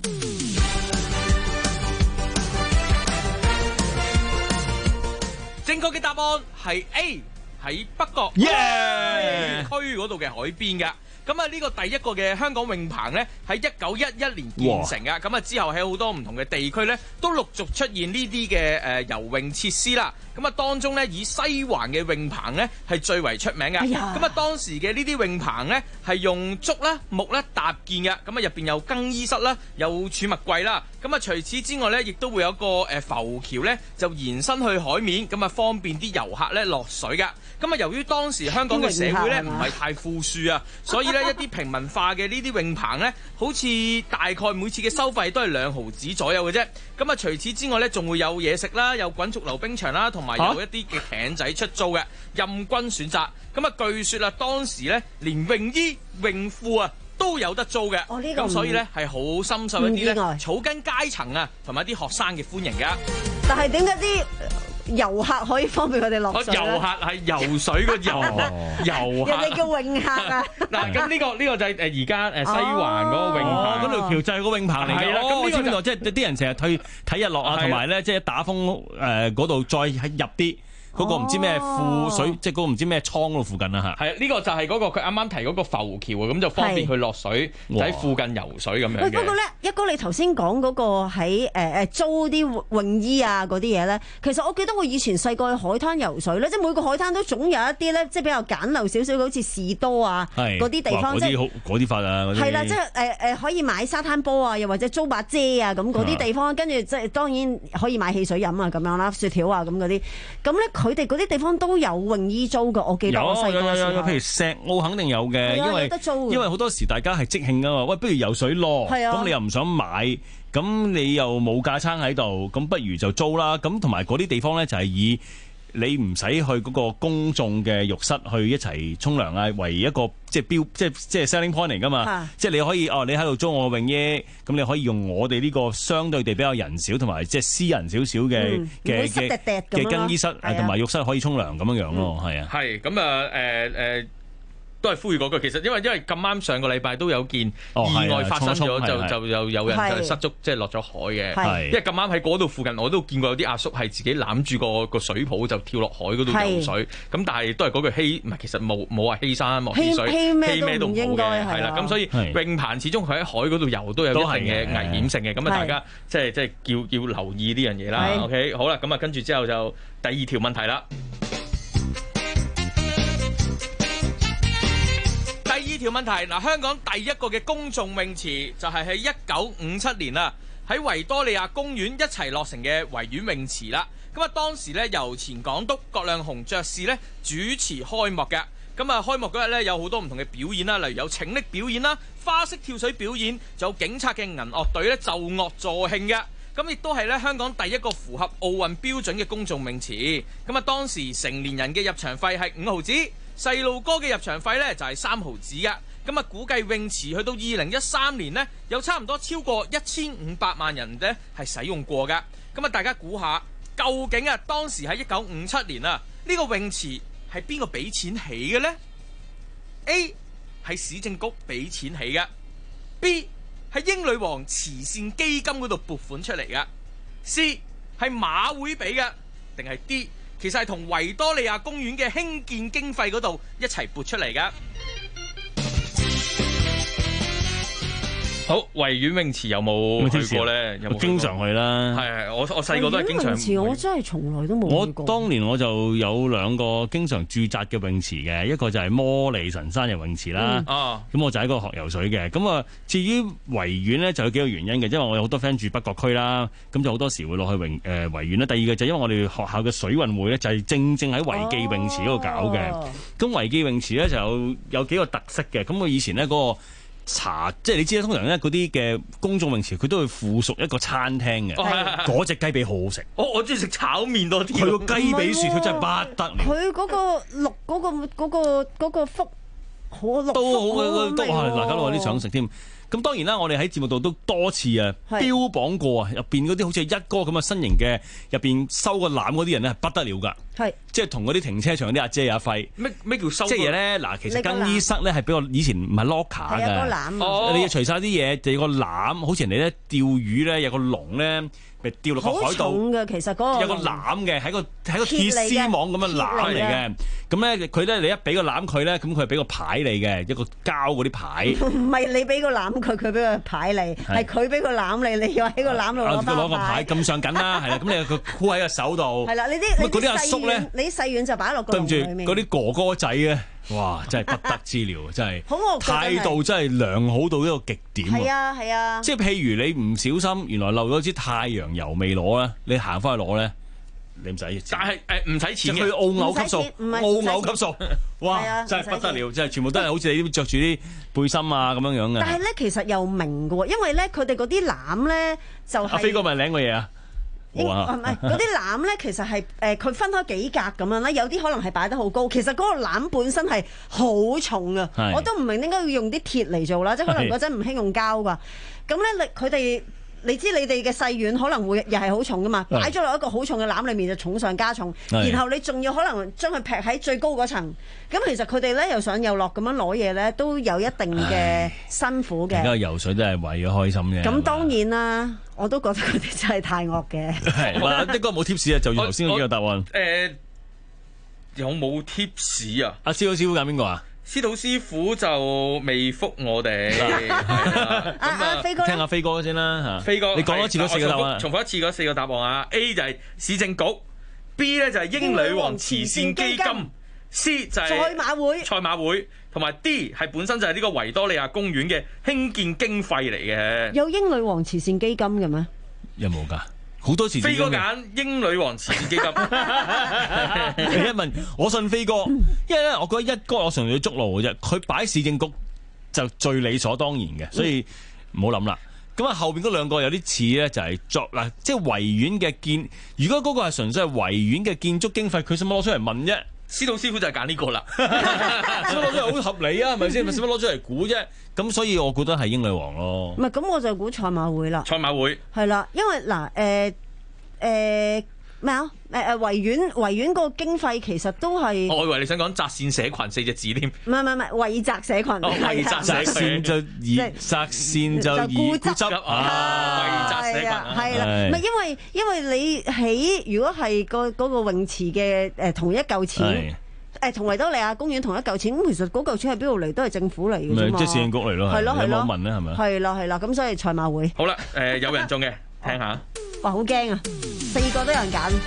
正確嘅答案係 A， 喺北角區嗰度嘅海邊㗎。咁啊，呢個第一個嘅香港泳棚咧，喺一九一一年建成啊。咁啊，之後喺好多唔同嘅地區咧，都陸續出現呢啲嘅誒游泳設施啦。 咁啊當中咧以西環嘅泳棚咧係最為出名嘅。咁啊、哎、當時嘅呢啲泳棚咧係用竹啦、木啦搭建嘅，咁啊入邊有更衣室啦，有儲物櫃啦。咁啊除此之外咧，亦都會有個誒浮橋咧就延伸去海面，咁啊方便啲遊客咧落水㗎。咁啊由於當時香港嘅社會咧唔係太富庶啊，所以咧一啲平民化嘅呢啲泳棚咧，好似大概每次嘅收費都係兩毫子左右嘅啫。咁啊除此之外咧，仲會有嘢食啦，有滾軸溜冰場啦，同埋有，有一啲嘅艇仔出租嘅，任君選擇。咁啊據說啊，當時咧連泳衣泳褲啊都有得租嘅。哦，呢個咁所以咧係好深受一啲咧草根階層啊，同埋一啲學生嘅歡迎㗎。 但係點解啲遊客可以方便佢哋落水咧？ 遊客係游水嘅遊遊客， 人哋叫泳客啊！ 嗱，咁呢個呢個就係誒而家誒西環嗰個泳棚， 嗰條橋就係個泳棚嚟嘅。 咁呢個即係啲人成日去睇日落啊，同埋咧即係打風誒嗰度再喺入啲。嗰個唔知咩富水，即係嗰個唔知咩倉嗰度附近啊嚇。 係啊，呢個就係嗰個佢啱啱提嗰個浮橋啊，咁就方便佢落水喺附近游水咁樣嘅。 不過咧，一哥你頭先講嗰個喺誒誒租啲泳衣啊嗰啲嘢咧，其實我記得我以前細個去海灘游水咧，即係每個海灘都總有一啲咧，即係比較簡陋少少，好似士多啊嗰啲地方，即係嗰啲法啊， 係啦，即係誒誒可以買沙灘波啊，又或者租把遮啊咁嗰啲地方，跟住即係當然可以買汽水飲啊咁樣啦，雪條啊咁嗰啲，咁咧。佢哋嗰啲地方都有泳衣租㗎，我記得我細個嘅時候。有有有， 譬如石澳肯定有嘅，因為因為好多時大家係即興㗎嘛，喂，不如游水咯，咁你又唔想買，咁你又冇架撐喺度，咁不如就租啦。咁同埋嗰啲地方咧就係以你唔使去嗰個公眾嘅浴室去一齊沖涼啊，為一個即係標即係即係 selling point 嚟㗎嘛。即係你可以哦，你喺度租我泳衣，咁你可以用我哋呢個相對地比較人少同埋即係私人少少嘅嘅嘅嘅更衣室同埋浴室可以沖涼咁樣樣咯，係啊。 係咁啊誒誒。都係呼籲嗰句，其實因為因為咁啱上個禮拜都有件意外發生咗，就就又有人就失足即係落咗海嘅。因為咁啱喺嗰度附近，我都見過有啲阿叔係自己攬住個個水泡就跳落海嗰度游水。咁但係都係嗰句欺唔係，其實冇冇話欺山莫欺水，欺咩都唔好嘅。係啦，咁所以泳棚始終佢喺海嗰度游都有一定嘅危險性嘅。咁啊，大家即係即係叫要留意呢樣嘢啦。OK，好啦，咁啊跟住之後就第二條問題啦。第二條問題嗱，香港第一個嘅公眾泳池就係喺一九五七年啦，喺維多利亞公園一齊落成嘅維園泳池啦。咁啊，當時咧由前港督葛量洪爵士咧主持開幕嘅。咁啊，開幕嗰日咧有好多唔同嘅表演啦，例如有拯溺表演啦、花式跳水表演，仲有警察嘅銀樂隊咧奏樂助興嘅。咁亦都係咧香港第一個符合奧運標準嘅公眾泳池。咁啊，當時成年人嘅入場費係五毫子。細路哥嘅入場費咧就係三毫子㗎，咁啊估計泳池去到二零一三年呢，有差唔多超過一千五百萬人咧係使用過㗎，咁啊大家估下究竟啊當時喺一九五七年啊呢個泳池係邊個俾錢起嘅呢？ A 係市政局俾錢起嘅， B 係英女王慈善基金嗰度撥款出嚟嘅， C 係馬會俾嘅，定係 D？其實係同維多利亞公園嘅興建經費嗰度一齊撥出嚟噶。好，維園泳池有冇去過咧？有冇？ 經常去啦。 係係，我我細個都係經常。 泳池我真係從來都冇去過。 我當年我就有兩個經常駐紮嘅泳池嘅，一個就係摩利神山游泳池啦。哦、嗯。咁我就喺嗰度學游水嘅。咁啊，至於維園咧，就有幾個原因嘅，因為我有好多 friend 住北角區啦，咁就好多時會落去泳誒維園啦。第二個就係因為我哋學校嘅水運會咧，就係正正喺維記泳池嗰度搞嘅。咁維記泳池咧就有有幾個特色嘅。咁我以前咧嗰個茶即係你知啦，通常咧嗰啲嘅公眾泳池佢都會附屬一個餐廳嘅，嗰隻雞髀好好食。 我我中意食炒麵多啲。 佢個雞髀薯條真係不得了。 佢嗰個綠嗰個嗰個嗰個福好綠都好嘅，都係嗱，搞到我啲想食添。咁當然啦，我哋喺節目度都多次啊標榜過啊，入邊嗰啲好似一哥咁嘅身形嘅，入邊收個籃嗰啲人咧係不得了㗎。係，即係同嗰啲停車場啲阿姐阿輝。 咩咩叫收？ 即係嘢咧，嗱，其實更衣室咧係比較以前唔係 locker 㗎。 哦、 你要除晒啲嘢，就有個籃，好似人哋咧釣魚咧有個籠咧，咪掉落個海度。好重嘅，其實嗰個有個籃嘅，喺個喺個鐵絲網咁嘅籃嚟嘅。咁咧佢咧你一俾個籃佢咧，咁佢係俾個牌你嘅，一個膠嗰啲牌。 唔係你俾個籃佢，佢俾個牌你，係佢俾個籃你，你要喺個籃度攞翻攞個牌咁上緊啦，係啦，咁你佢箍喺個手度。 係啦，你啲你嗰啲阿叔咧， 你啲細丸就擺落個籠裡面。 對唔住，嗰啲哥哥仔咧，哇，真係不得之了，真係好惡態度真係良好到一個極點。 係啊係啊， 即係譬如你唔小心，原來漏咗支太陽油未攞咧，你行翻去攞咧。你唔使， 但係誒唔使錢嘅， 去澳牛級數，澳牛級數，哇！真係不得了，真係全部都係好似你着住啲背心啊咁樣樣嘅。 但係咧，其實又明嘅喎，因為咧佢哋嗰啲籃咧就係。阿飛哥咪領過嘢啊？ 唔係嗰啲籃咧，其實係誒佢分開幾格咁樣啦，有啲可能係擺得好高，其實嗰個籃本身係好重啊！我都唔明點解要用啲鐵嚟做啦，即係可能嗰陣唔興用膠㗎。咁咧，你佢哋。你知你哋嘅細丸可能會又係好重噶嘛，擺咗落一個好重嘅籃裏面就重上加重，然後你仲要可能將佢劈喺最高嗰層，咁其實佢哋咧又上又落咁樣攞嘢咧，都有一定嘅辛苦嘅。而家游水都係為咗開心啫。 咁當然啦，我都覺得佢哋真係太惡嘅。 係，嗱，的哥冇 tips 啊，就要頭先嗰幾個答案。 誒，有冇 tips 啊？ 阿司徒師傅揀邊個啊？ 司徒師傅就未覆我哋，係啦。 咁啊，飛哥聽下飛哥先啦嚇。 飛哥， 你講多次嗰四個答案。 重複一次嗰四個答案啊 ！A 就係市政局 ，B 咧就係英女王慈善基金 ，C 就係賽馬會， 賽馬會，同埋 D 係本身就係呢個維多利亞公園嘅興建經費嚟嘅。 有英女王慈善基金嘅咩？ 有冇㗎？好多慈善基金。 飛哥揀英女王慈善基金。 你一問，我信飛哥，因為咧，我覺得一哥我純粹捉路嘅啫。佢擺市政局就最理所當然嘅，所以唔好諗啦。咁啊，後邊嗰兩個有啲似咧，就係作嗱，即係維園嘅建。如果嗰個係純粹係維園嘅建築經費，佢使乜攞出嚟問啫？ 司徒師傅就係揀呢個啦， 使乜攞出嚟好合理啊？係咪先？使乜攞出嚟估啫？咁所以我覺得係英女王咯。 唔係，咁我就估賽馬會啦。 賽馬會係啦，因為嗱，誒誒咩啊？誒誒維園維園個經費其實都係， 我以為你想講擇善社群四隻字添。 唔係唔係唔係，惠澤社群。 惠澤社群就以擇善就以固執啊！惠澤社群係啦，唔係因為因為你起如果係個嗰個泳池嘅誒同一嚿錢。誒同維多利亞公園同一嚿錢，咁其實嗰嚿錢係邊度嚟？都係政府嚟嘅啫嘛。 即係市政局嚟咯， 係咯係咯。 有冇問咧？係咪？ 係啦係啦，咁所以賽馬會。 好啦，誒有人中嘅，聽下。 哇！好驚啊！四個都有人揀。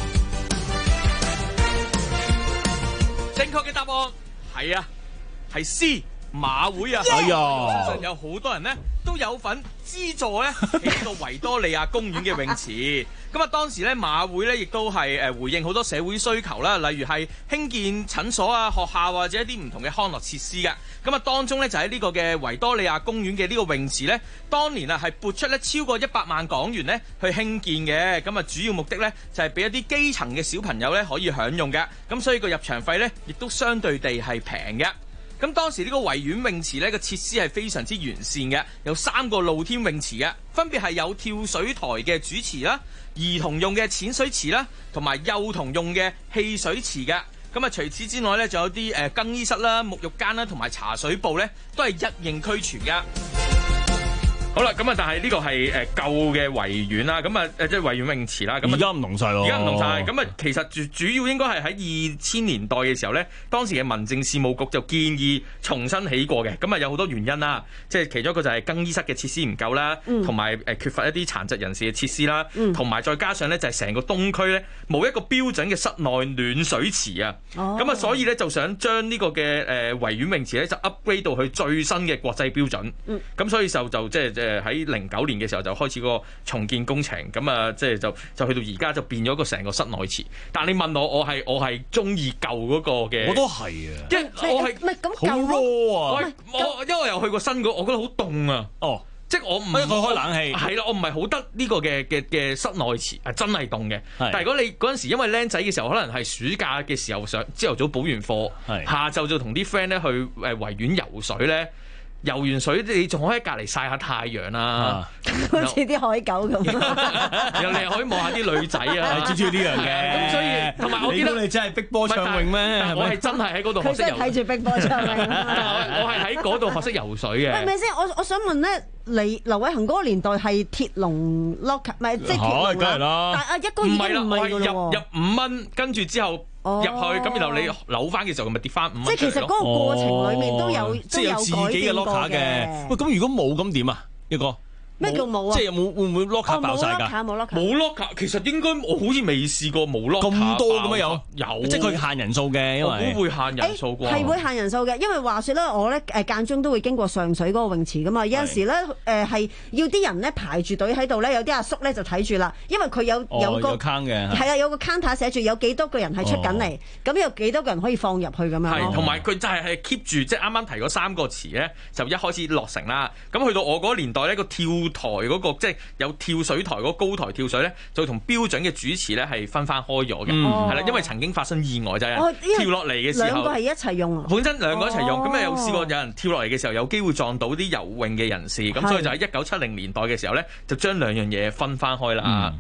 正確嘅答案係啊，係 C 馬會啊。 哎呀， 相信有好多人咧都有份資助咧起到維多利亞公園嘅泳池。咁啊，當時咧馬會咧亦都係誒回應好多社會需求啦，例如係興建診所啊、學校或者一啲唔同嘅康樂設施嘅。咁啊，當中咧就喺呢個嘅維多利亞公園嘅呢個泳池咧，當年啊係撥出咧超過一百萬港元咧去興建嘅。咁啊，主要目的咧就係俾一啲基層嘅小朋友咧可以享用嘅。咁所以個入場費咧亦都相對地係平嘅。咁當時呢個維園泳池呢個設施係非常之完善嘅，有三個露天泳池嘅，分別係有跳水台嘅主池啦、兒童用嘅淺水池啦，同埋幼童用嘅戲水池嘅。咁啊，除此之外呢，仲有啲誒更衣室啦、沐浴間啦，同埋茶水部呢，都係一應俱全㗎。好啦，咁啊，但係呢個係誒舊嘅維園啦，咁啊誒即係維園泳池啦，咁而家唔同晒咯， 而家唔同晒，咁啊其實主主要應該係喺二千年代嘅時候咧，當時嘅民政事務局就建議重新起過嘅，咁啊有好多原因啦，即係其中一個就係更衣室嘅設施唔夠啦，同埋誒缺乏一啲殘疾人士嘅設施啦，同埋、嗯、再加上咧就係成個東區咧冇一個標準嘅室內暖水池啊，咁啊、哦、所以咧就想將呢個嘅誒維園泳池咧就 upgrade 到去最新嘅國際標準，咁、嗯、所以就就即係即係喺零九年嘅時候就開始個重建工程，咁啊即係就就去到而家就變咗個成個室內池。但係你問我，我係我係中意舊嗰個嘅， 我都係啊， 因為我係唔係咁好 raw 啊， 我因為我又去過新嗰，我覺得好凍啊。哦，即係我唔可以開冷氣， 係啦，我唔係好得呢個嘅嘅嘅室內池係真係凍嘅。但係如果你嗰陣時因為僆仔嘅時候，可能係暑假嘅時候上朝頭早補完課，下晝就同啲 friend 咧去誒維園游水咧。游完水，你仲可以喺隔離曬下太陽啦， 好似啲海狗咁。 然後你又可以望下啲女仔啊， 最中意呢樣嘅。 咁所以同埋我記得你真係碧波暢泳咩？ 我係真係喺嗰度學識游。 佢真係睇住碧波暢泳。 我係喺嗰度學識游水嘅。 係咪先？我我想問咧，你劉偉恒嗰個年代係鐵籠 locker，唔係即係鐵籠啦。但係啊一個已經唔係㗎咯喎。 入入五蚊，跟住之後入去，咁然後你扭翻嘅時候，咪跌翻五蚊出嚟咯。 即係其實嗰個過程裡面都有即係有自己嘅 locker 嘅。喂，咁如果冇咁點啊？一個咩叫冇啊？ 即係有冇會唔會 locker 爆晒㗎？ 冇 locker， 冇 locker，其實應該我好似未試過冇 locker 咁多咁樣有有， 即係佢限人數嘅，因為我估會限人數啩。 係會限人數嘅，因為話説咧，我咧誒間中都會經過上水嗰個泳池噶嘛，有陣時咧誒係要啲人咧排住隊喺度咧，有啲阿叔咧就睇住啦，因為佢有有個坑嘅， 係啊，有個 counter 寫住有幾多個人係出緊嚟，咁有幾多個人可以放入去咁樣。 係，同埋佢就係係 keep 住，即係啱啱提嗰三個詞咧，就一開始落成啦。咁去到我嗰個年代咧，個跳台嗰個即係有跳水台嗰高台跳水咧，就同標準嘅主持咧係分翻開咗嘅，係啦，因為曾經發生意外就係跳落嚟嘅時候， 兩個係一齊用， 本身兩個一齊用，咁啊有試過有人跳落嚟嘅時候有機會撞到啲游泳嘅人士，咁所以就喺一九七零年代嘅時候咧，就將兩樣嘢分翻開啦。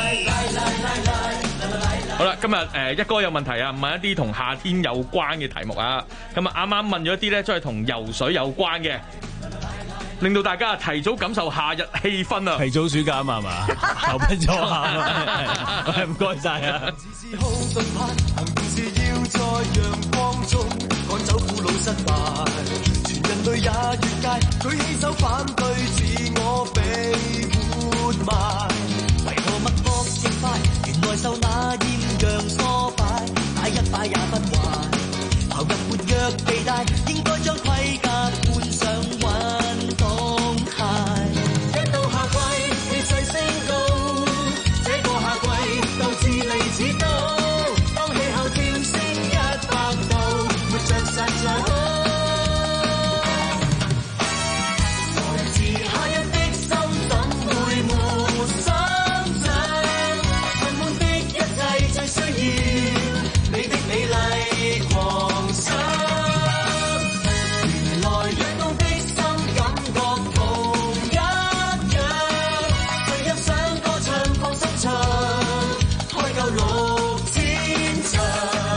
好啦，今日誒一哥有問題啊，問一啲同夏天有關嘅題目啊，咁啊啱啱問咗一啲咧，都係同游水有關嘅。令到大家提早感受夏日氣氛啊！ 提早暑假啊嘛，係嘛？投奔咗下，唔該晒啊！ 行動是要在陽光中趕走苦惱失敗，全人類也越界，舉起手反對自我被活埋。為何脈搏極快？原來受那豔陽唆擺，擺一擺也不壞。投入活躍地帶，應該將盔甲換上運動鞋。一到夏季，氣勢升高，這個夏季鬥志利似刀。當氣候跳升一百度，活着實在好。來自夏日的心怎會沒生長？充滿的一切最需要你的美麗狂想。原來躍動的心感覺同一樣，誰入想歌唱放心唱，開夠六千場。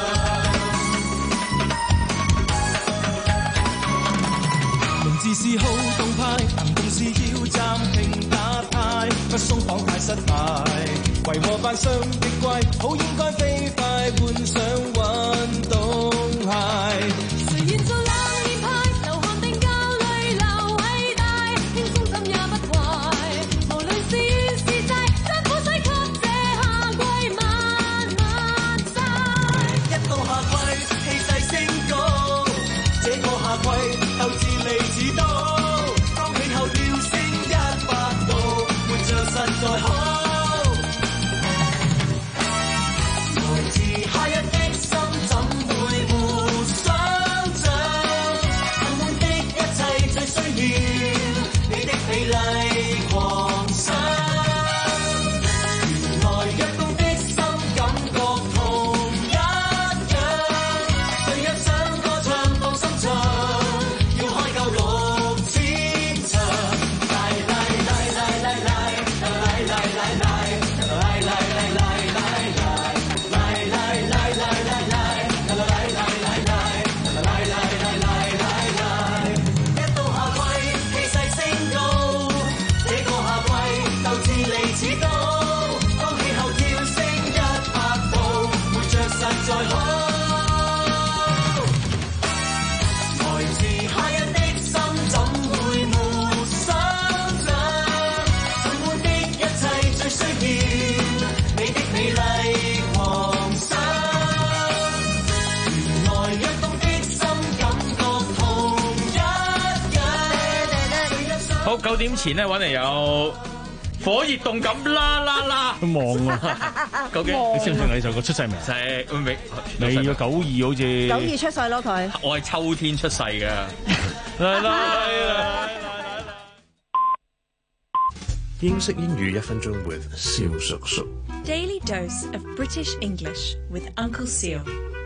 文字是好動派，行動是要暫停打呔，不鬆綁太失敗。為何犯上極怪，好應該飛快換上運動鞋。誰願做冷面派，流汗定教淚流氣大，輕鬆怎也不壞。無論是怨是債，辛苦使給這夏季慢慢曬。一到夏季，氣勢升高，這個夏季鬥志利似刀。當氣候跳升一百度，活着實在好。夏日的心怎會沒想像？幸滿的一切最需要你的美麗狂想。原來躍動的心感覺同一樣，誰若想歌唱放心唱，要開夠六千場。來來來來來來來來來來來來來。 好，九點前咧揾嚟有火熱動感啦啦啦， 望啊！究竟你識唔識你就個出世名？ 識，未未個九二好似。 九二出世咯佢。 我係秋天出世嘅。 來來來。 英式英語一分鐘 with 蕭叔叔。 Daily dose of British English with Uncle Seal。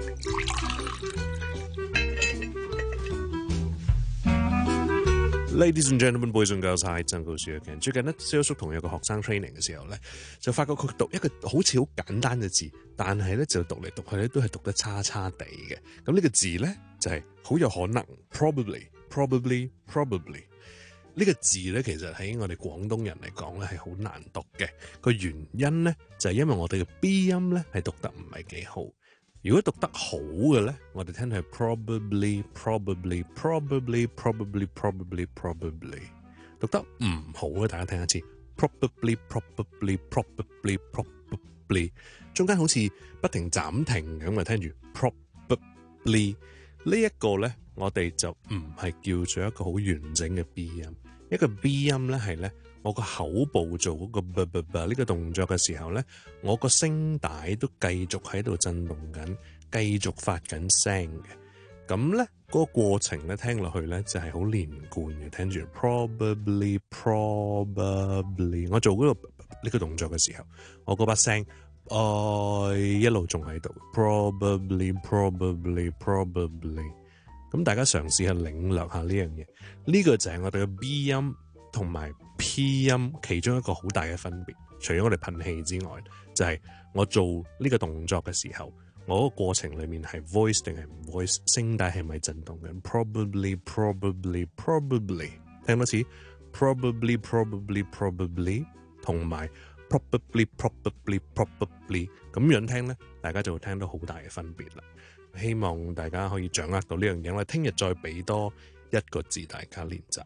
Ladies and gentlemen, boys and girls, hi， 曾高少嘅。最近咧，蕭叔同有個學生 training 嘅時候咧，就發覺佢讀一個好似好簡單嘅字，但係咧就讀嚟讀去咧都係讀得差差地嘅。咁呢個字咧就係、是、好有可能 ，probably, probably, probably。呢個字咧其實喺我哋廣東人嚟講咧係好難讀嘅。個原因咧就係、是、因為我哋嘅 B 音咧係讀得唔係幾好。 如果讀得好嘅咧，我哋聽到係 probably probably probably probably probably probably。讀得唔好嘅，大家聽一次 probably probably probably probably， 中間好似不停暫停咁啊，聽住 probably 呢一個咧，我哋就唔係叫做一個好完整嘅 B 音。一個 B 音咧係咧，我個口部做嗰個 b b b 呢個動作嘅時候咧，我個聲帶都繼續喺度震動緊，繼續發緊聲嘅。咁咧嗰個過程咧聽落去咧就係好連貫嘅。聽住 probably probably， 我做嗰個呢個動作嘅時候，我嗰把聲誒一路仲喺度 probably probably probably。咁大家嘗試下領略下呢樣嘢，呢個就係我哋嘅 B 音同埋 P 音其中一個好大嘅分別。除咗我哋噴氣之外，就係我做呢個動作嘅時候，我嗰個過程裡面係 voice 定係唔 voice， 聲帶係咪震動緊 ？Probably probably probably， 聽多次 probably probably probably， 同埋 probably probably probably， 咁樣聽咧，大家就會聽到好大嘅分別啦。希望大家可以掌握到呢樣嘢，我哋聽日再俾多一個字大家練習。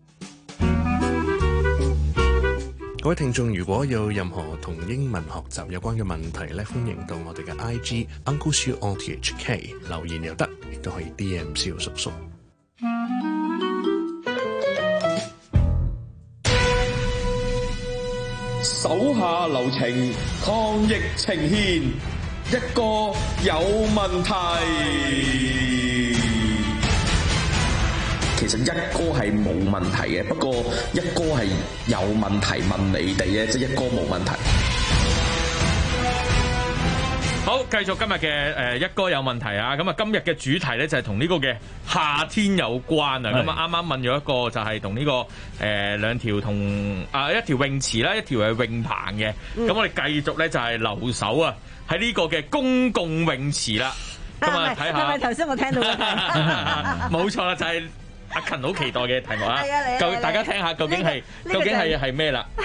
各位聽眾，如果有任何同英文學習有關嘅問題咧，歡迎到我哋嘅 I G Uncle Siu O T H K 留言又得，亦都可以 D M 蕭叔叔。 手下留情，抗疫呈現，一個有問題。其實一哥係冇問題嘅，不過一哥係有問題問你哋嘅，即係一哥冇問題。 好，繼續今日嘅誒一哥有問題啊！咁啊，今日嘅主題咧就係同呢個嘅夏天有關啊！咁啊，啱啱問咗一個就係同呢個誒兩條同啊一條泳池啦，一條係泳棚嘅。咁、嗯、我哋繼續咧就係留守啊，喺呢個嘅公共泳池啦。咁啊，睇下係咪頭先我聽到嘅？ 冇錯啦，就係、是。阿勤好期待嘅題目啊！究大家聽下究竟係、這個、究竟係係咩啦？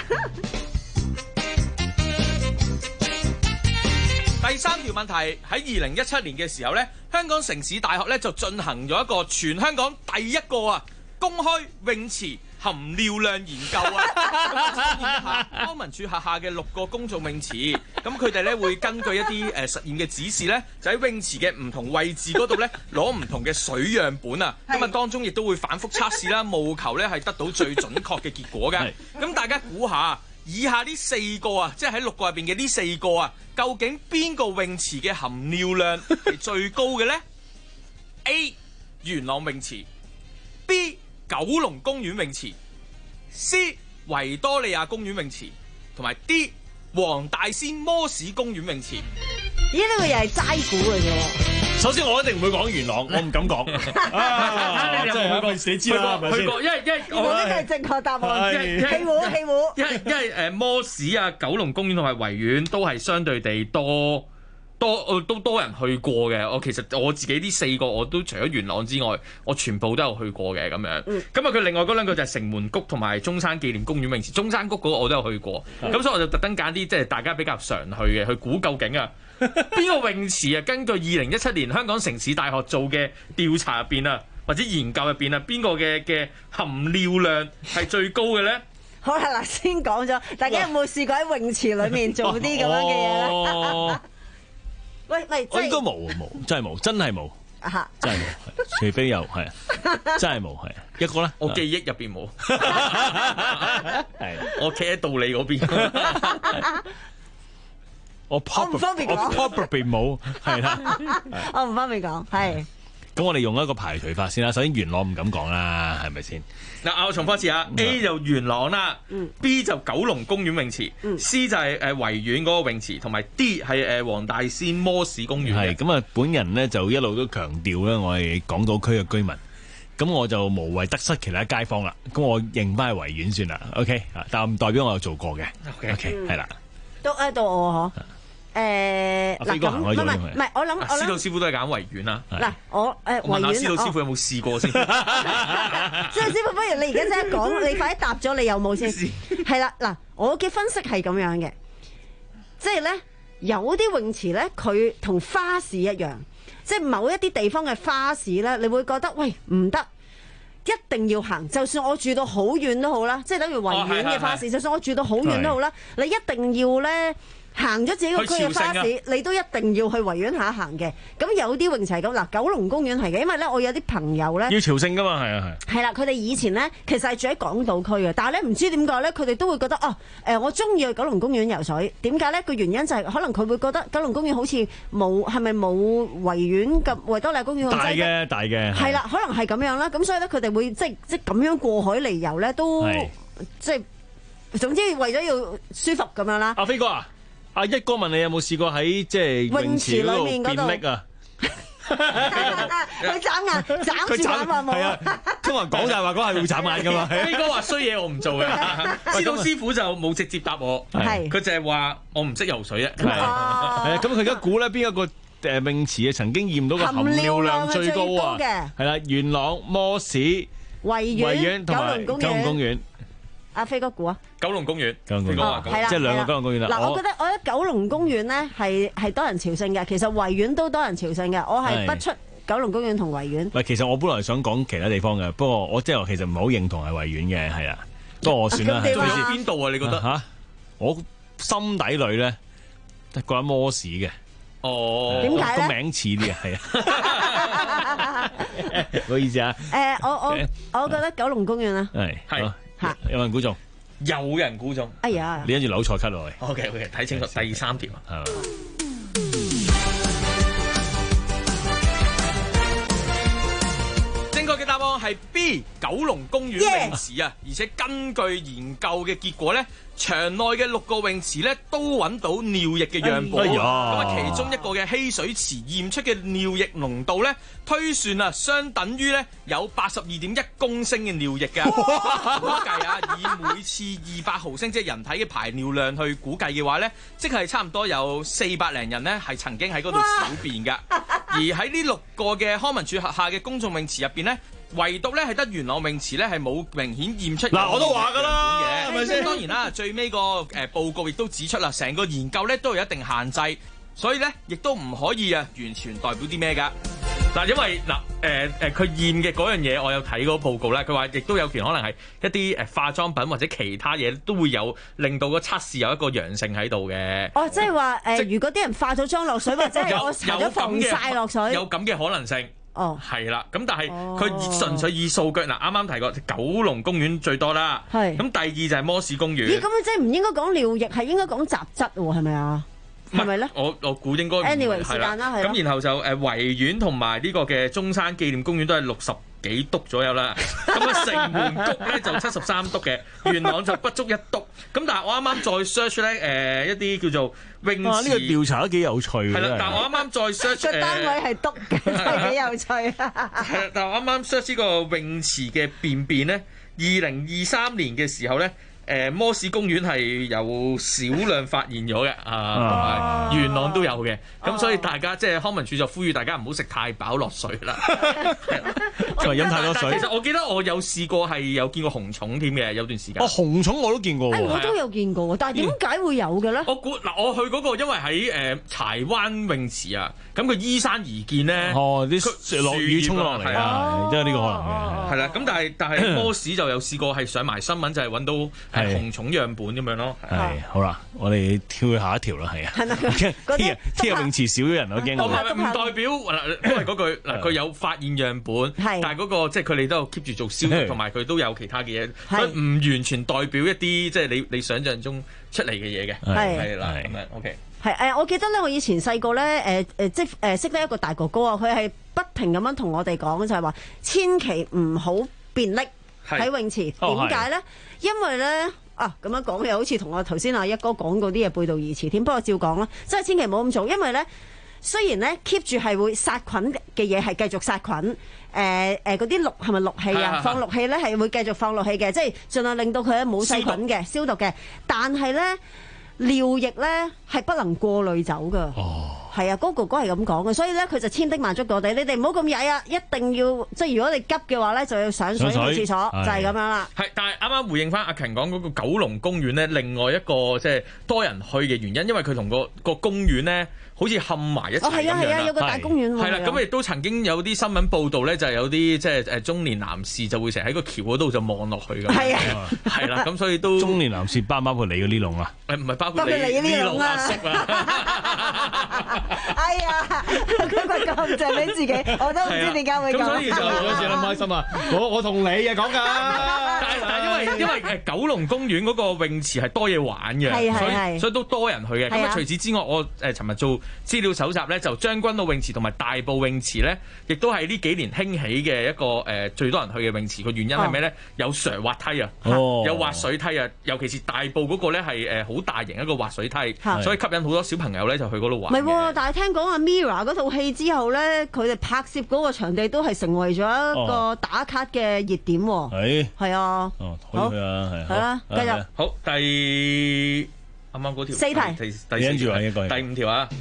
第三條問題，喺二零一七年嘅時候咧，香港城市大學咧就進行咗一個全香港第一個啊公開泳池含尿量研究啊！咁測驗一下康文署轄下嘅六個公眾泳池，咁佢哋咧會根據一啲誒實驗嘅指示咧，就喺泳池嘅唔同位置嗰度咧攞唔同嘅水樣本啊，咁啊當中亦都會反覆測試啦，務求咧係得到最準確嘅結果嘅。咁大家估下，以下呢四個啊，即係喺六個入邊嘅呢四個啊，究竟邊個泳池嘅含尿量係最高嘅咧 ？A. 元朗泳池 B. 九龍公園泳池 C. 維多利亞公園泳池同埋 D. 黃大仙摩士公園泳池。 咦？呢個又係齋估嘅啫。 首先我一定唔會講元朗，我唔敢講。啊，真係我死知啦，係咪先？ 去過，因為因為我呢個係正確答案。氣湖氣湖， 因為因為誒摩士啊、九龍公園同埋維園都係相對地多。多都多人去過嘅，我其實我自己呢四個我都除咗元朗之外，我全部都有去過嘅咁樣。咁啊佢另外嗰兩個就係城門谷同埋中山紀念公園泳池，中山谷嗰個我都有去過。咁所以我就特登揀啲即係大家比較常去嘅，去估究竟啊邊個泳池啊？根據二零一七年香港城市大學做嘅調查入邊啊，或者研究入邊啊，邊個嘅嘅含尿量係最高嘅咧？ 好啦，嗱先講咗，大家有冇試過喺泳池裏面做啲咁樣嘅嘢咧？喂喂， 我應該冇冇，真係冇，真係冇，真係冇，除非有係，真係冇係。一個咧， 我記憶入邊冇，係我企喺道理嗰邊， 我 pop 唔方便講， 我 probably冇，係啦， 我唔方便講，係。 咁我哋用一個排除法先啦。首先元朗唔敢講啦，係咪先？ 嗱，我重複一次啊 ，A 就元朗啦、嗯、，B 就九龍公園泳池、嗯、，C 就係誒維園嗰個泳池，同埋 D 係誒黃大仙摩士公園。係咁啊，本人咧就一路都強調咧，我係港島區嘅居民，咁我就無謂得失其他街坊啦。咁我認翻係維園算啦 ，OK 啊，但唔代表我有做過嘅 ，OK， 係啦、嗯， 都喺度我嗬。誒嗱咁唔係唔係，我諗我諗司徒師傅都係揀維園啦。 嗱我誒問下司徒師傅有冇試過先？ 司徒師傅，不如你而家即刻講，你快啲答咗，你有冇先？係啦，嗱，我嘅分析係咁樣嘅，即係咧有啲泳池咧，佢同花市一樣， 即係某一啲地方嘅花市咧，你會覺得喂唔得。一定要行，就算我住到好遠都好啦，即係等於維園嘅花市，哦、就算我住到好遠都好啦，你一定要咧行咗自己個區嘅花市，你都一定要去維園下行嘅。咁有啲泳池係咁，嗱九龍公園係嘅，因為咧我有啲朋友咧要朝聖噶嘛，係啊係。 係啦，佢哋以前咧其實係住喺港島區嘅，但係咧唔知點解咧，佢哋都會覺得哦，誒、呃、我中意去九龍公園游水。點解咧？個原因就係可能佢會覺得九龍公園好似冇係咪冇維園咁維多利亞公園咁大嘅大嘅。 係啦，可能係咁樣啦。咁所以咧，佢哋會即係即係咁樣過海嚟游咧，都即係總之為咗要舒服咁樣啦。 阿飛哥啊！阿一哥問你有冇試過喺即係泳池裏面便溺啊？ 佢眨眼，眨住眼話冇。係啊， 通常講就係話嗰係會眨眼噶嘛。 飛哥話衰嘢我唔做嘅，知道師傅就冇直接答我，佢就係話我唔識游水啫。係啊，咁佢而家估咧邊一個誒泳池啊曾經驗到個含尿量最高啊？係啦，元朗、摩士、維園同埋九龍公園。 阿飛哥估啊！ 九龍公園， 九龍公園，係啦，即係兩個九龍公園啦。 嗱，我覺得我覺得九龍公園咧係係多人朝聖嘅，其實維園都多人朝聖嘅。我係不出九龍公園同維園。 喂，其實我本來想講其他地方嘅，不過我即係其實唔係好認同係維園嘅，係啦。不過我算啦。 仲有邊度啊？你覺得嚇？我心底裏咧覺得摩士嘅。 哦， 點解咧？ 個名似啲啊，係啊。唔好意思啊。 誒，我我我覺得九龍公園啊。 係係。 嚇！ 有人估中， 有人估中。 哎呀！ 你跟住扭錯級落去。 OK OK， 睇清楚第三條啊。正確嘅答案係 B， 九龍公園泳池啊！ Yeah! 而且根據研究嘅結果咧，場內嘅六個泳池咧都揾到尿液嘅樣本。咁啊、哎，其中一個嘅稀水池驗出嘅尿液濃度咧，推算啊，相等於咧有八十二點一公升嘅尿液嘅。估計啊，以每次二百毫升即係人體嘅排尿量去估計嘅話咧，即係差唔多有四百零人咧係曾經喺嗰度小便㗎。而喺呢六個嘅康文署轄下嘅公眾泳池入邊咧，唯獨咧係得元朗泳池咧係冇明顯驗出。 嗱，我都話㗎啦，係咪先？ 當然啦，最尾個誒報告亦都指出啦，成個研究咧都有一定限制，所以咧亦都唔可以啊完全代表啲咩㗎。嗱，因為嗱誒誒佢驗嘅嗰樣嘢，我有睇嗰個報告咧，佢話亦都有權可能係一啲誒化妝品或者其他嘢都會有令到個測試有一個陽性喺度嘅。 哦，即係話誒，如果啲人化咗妝落水，或者係我搽咗防曬落水， 有咁嘅可能性。 哦， 係啦，咁但係佢純粹以數據嗱，啱啱提過九龍公園最多啦，係咁第二就係摩士公園。 咦，咁樣即係唔應該講尿液，係應該講雜質喎，係咪啊？係咪咧？ 我我估應該 anyway 時間啦，係咁然後就誒維園同埋呢個嘅中山紀念公園都係六十幾篤左右啦。咁啊城門谷咧就七十三篤嘅，元朗就不足一篤。咁但係我啱啱再 search 咧誒一啲叫做泳池， 呢個調查都幾有趣嘅。 係啦，但係我啱啱再 search 個單位係篤嘅，真係幾有趣啊！ 係啦，但係我啱啱 search 呢個泳池嘅便便咧，二零二三年嘅時候咧。誒摩士公園係有少量發現咗嘅，啊，同埋元朗都有嘅，咁所以大家即係康文署就呼籲大家唔好食太飽落水啦， 就係飲太多水。 其實我記得我有試過係有見過紅蟲添嘅，有段時間。 哦，紅蟲我都見過喎。 我都有見過，但係點解會有嘅咧？ 我估嗱，我去嗰個因為喺誒柴灣泳池啊，咁佢依山而建咧， 哦，啲落雨沖落嚟啊，即係呢個可能嘅。 係啦，咁但係但係摩士就有試過係上埋新聞，就係揾到。係紅蟲樣本咁樣咯， 係好啦，我哋跳去下一條啦，係啊，聽日聽日泳池少咗人，我驚。 唔係唔代表嗱，因為嗰句嗱，佢有發現樣本，但係嗰個即係佢哋都有 keep 住做消毒，同埋佢都有其他嘅嘢，所以唔完全代表一啲即係你你想象中出嚟嘅嘢嘅，係啦，咁樣 OK。 係誒，我記得咧，我以前細個咧，誒誒，即係誒識得一個大哥哥啊，佢係不停咁樣同我哋講，就係話千祈唔好便溺喺泳池，點解咧？因為咧啊，咁樣講又好似同我頭先阿一哥講嗰啲嘢背道而馳添，不過照講啦，真係千祈唔好咁做，因為咧雖然咧 keep 住係會殺菌嘅嘢係繼續殺菌，誒誒嗰啲氯係咪氯氣啊？放氯氣咧係會繼續放氯氣嘅，即係盡量令到佢咧冇細菌嘅消毒嘅，但係咧尿液咧係不能過濾走㗎。哦。 係啊，嗰個哥哥係咁講嘅，所以咧佢就千叮萬囑我哋，你哋唔好咁曳啊，一定要即係如果你急嘅話咧，就要上水去廁所，就係咁樣啦。 係，但係啱啱回應翻阿勤講嗰個九龍公園咧，另外一個即係多人去嘅原因，因為佢同個個公園咧好似冚埋一齊咁樣啦。哦，係啊係啊，有個大公園喎。係啦，咁亦都曾經有啲新聞報導咧，就係有啲即係誒中年男士就會成日喺個橋嗰度就望落去咁。係啊，係啦，咁所以都中年男士包唔包括你嗰啲籠啊？誒唔係包括你呢籠阿叔啊！哎呀，佢咪咁正俾自己，我都唔知點解會咁。咁所以就有時諗開心啊！我我同你啊講㗎，但係因為因為誒九龍公園嗰個泳池係多嘢玩嘅，所以所以都多人去嘅。咁啊除此之外，我誒尋日做資料搜集咧，就將軍澳泳池同埋大埔泳池咧，亦都係呢幾年興起嘅一個誒最多人去嘅泳池。個原因係咩咧？有瀡滑梯啊，有滑水梯啊，尤其是大埔嗰個咧係誒好大型一個滑水梯，所以吸引好多小朋友咧就去嗰度玩。唔係喎，但係聽講阿 Mira 嗰套戲之後咧，佢哋拍攝嗰個場地都係成為咗一個打卡嘅熱點喎。係係啊，哦，可以去啊，係。係啦，繼續。好，第啱啱嗰條四題，第第四條啊，應該第五條啊。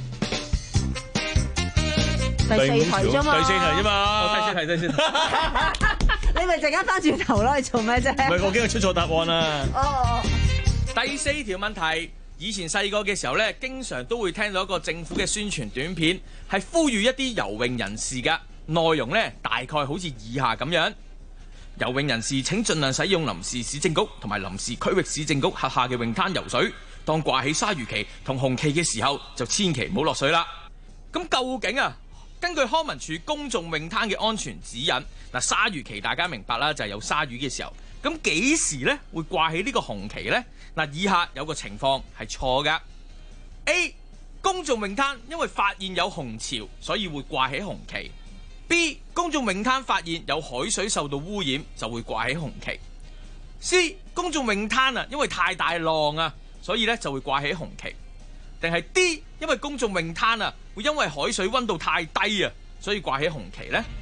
第四題啫嘛，第四題啫嘛，第四題，第四題。你咪陣間翻轉頭咯，你做咩啫？唔係，我驚佢出錯答案啦。哦，第四條問題，以前細個嘅時候咧，經常都會聽到一個政府嘅宣傳短片，係呼籲一啲游泳人士㗎，內容咧大概好似以下咁樣：游泳人士請盡量使用臨時市政局同埋臨時區域市政局轄下嘅泳灘游水，當掛起鯊魚旗同紅旗嘅時候，就千祈唔好落水啦。咁究竟啊？根據康文署公眾泳灘嘅安全指引，嗱鯊魚旗大家明白啦，就係有鯊魚嘅時候，咁幾時咧會掛起呢個紅旗呢？嗱，以下有個情況係錯㗎。A. 公眾泳灘因為發現有紅潮，所以會掛起紅旗。B. 公眾泳灘發現有海水受到污染，就會掛起紅旗。C. 公眾泳灘啊，因為太大浪啊，所以咧就會掛起紅旗。定係 D， 因為公眾泳灘啊，會因為海水溫度太低啊，所以掛起紅旗呢？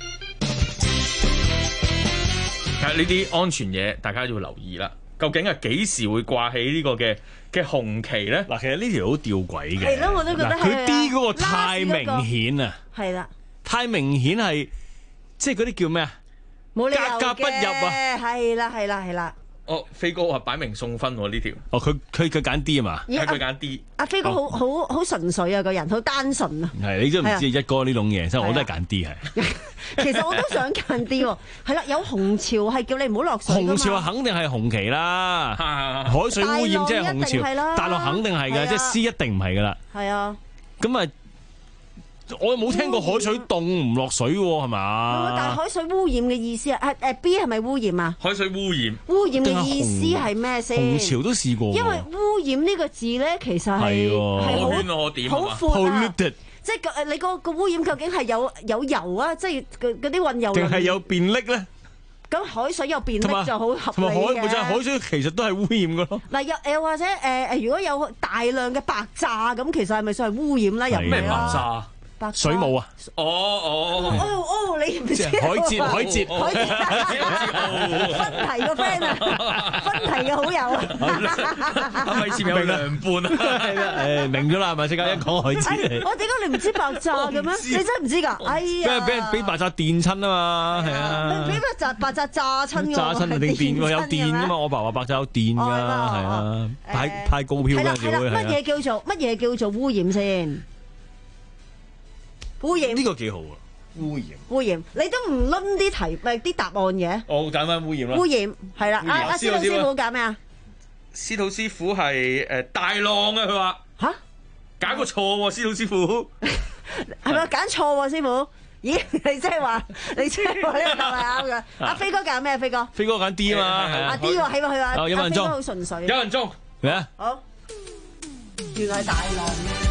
其實呢啲安全嘢，大家要留意啦。究竟係幾時會掛起呢個嘅嘅紅旗呢？嗱，其實呢條好吊詭嘅。係咯，我都覺得係。佢 D 嗰個太明顯啊。係啦。太明顯係，即係嗰啲叫咩啊？冇理由嘅。格格不入啊！係啦，係啦，係啦。哦，飛哥話擺明送分喎呢條。哦，佢佢佢揀 D 啊嘛，係佢揀 D。阿飛哥好好好純粹啊，個人好單純啊。係你都唔知一哥呢種嘢，所以我都係揀 D 係。其實我都想揀 D 喎。係啦，有紅潮係叫你唔好落水。紅潮肯定係紅旗啦，海水污染即係紅潮，大浪肯定係嘅，即係 C 一定唔係噶啦。係啊。咁啊。我冇聽過海水凍唔落水喎，係嘛？但係海水污染嘅意思啊，誒 B 係咪污染啊？海水污染。污染嘅意思係咩先？紅潮都試過。因為污染呢個字咧，其實係係好好闊啊！即係誒，你個個污染究竟係有有油啊？即係嗰啲運油。定係有便溺咧？咁海水有便溺就好合理嘅。同埋海就係海水，其實都係污染噶咯。嗱，又又或者誒誒，如果有大量嘅白炸咁，其實係咪算係污染咧？有咩白炸？水母啊！哦哦哦哦！你唔知海蜇海蜇海蜇，分題個 friend 啊，分題嘅好友啊，係咪前面有涼拌啊？係啦，誒明咗啦，係咪？即刻一講海蜇，我點解你唔知爆炸嘅咩？你真係唔知㗎？哎呀！俾人俾爆炸電親啊嘛，係啊！俾爆炸爆炸炸親㗎，炸親定電喎？有電㗎嘛？我爸話爆炸有電㗎，係啊！派派告票嗰陣時會係啊！乜嘢叫做乜嘢叫做污染先？污染呢個幾好啊！污染污染，你都唔攆啲題咪啲答案嘅？我揀翻污染啦。污染係啦，阿阿司徒師傅揀咩啊？司徒師傅係誒大浪啊！佢話吓揀個錯喎，司徒師傅係咪揀錯喎？師傅，咦？你即係話你即係話呢個答案啱嘅？阿飛哥揀咩？飛哥飛哥揀 D 啊嘛，係啊 D 喎，係嘛係嘛？有人中，好純粹。有人中咩啊？好，原來大浪。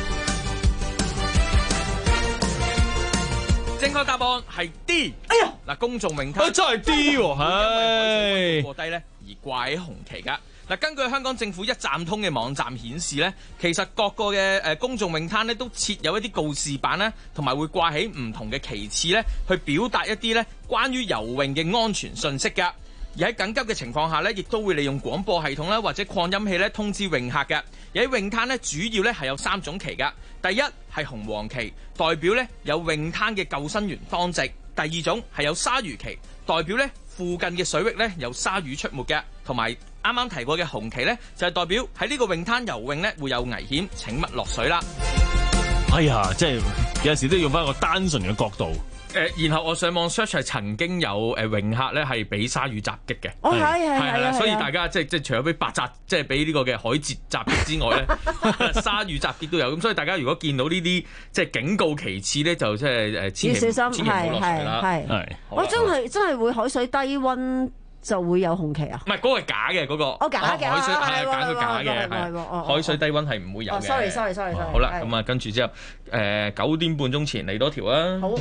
正確答案係 D。哎呀，嗱，公眾泳灘真係 D 喎，係因為海水溫度過低咧而掛起紅旗噶。嗱，根據香港政府一站通嘅網站顯示咧，其實各個嘅誒公眾泳灘咧都設有一啲告示板咧，同埋會掛起唔同嘅旗幟咧，去表達一啲咧關於游泳嘅安全信息噶。 而喺緊急嘅情況下咧，亦都會利用廣播系統啦或者擴音器咧通知泳客嘅。而喺泳灘咧，主要咧係有三種旗㗎。第一係紅黃旗，代表咧有泳灘嘅救生員當值；第二種係有鯊魚旗，代表咧附近嘅水域咧有鯊魚出沒嘅；同埋啱啱提過嘅紅旗咧，就係代表喺呢個泳灘游泳咧會有危險，請勿落水啦。 哎呀，即係有陣時都要用翻一個單純嘅角度。 誒，然後我上網 search 係曾經有誒泳客咧係俾鯊魚襲擊嘅， 哦係係係， 所以大家即係即係除咗俾白鴿即係俾呢個嘅海蜇襲擊之外咧，鯊魚襲擊都有，咁所以大家如果見到呢啲即係警告旗幟咧，就即係誒千祈要小心， 千祈唔好落水啦。 係係，我真係真係會海水低溫就會有紅旗啊？ 唔係嗰個係假嘅嗰個， 哦假嘅， 海水係係假佢假嘅，係海水低溫係唔會有嘅。 sorry sorry sorry sorry。 好啦，咁啊跟住之後誒九點半鐘前嚟多條啊。 好。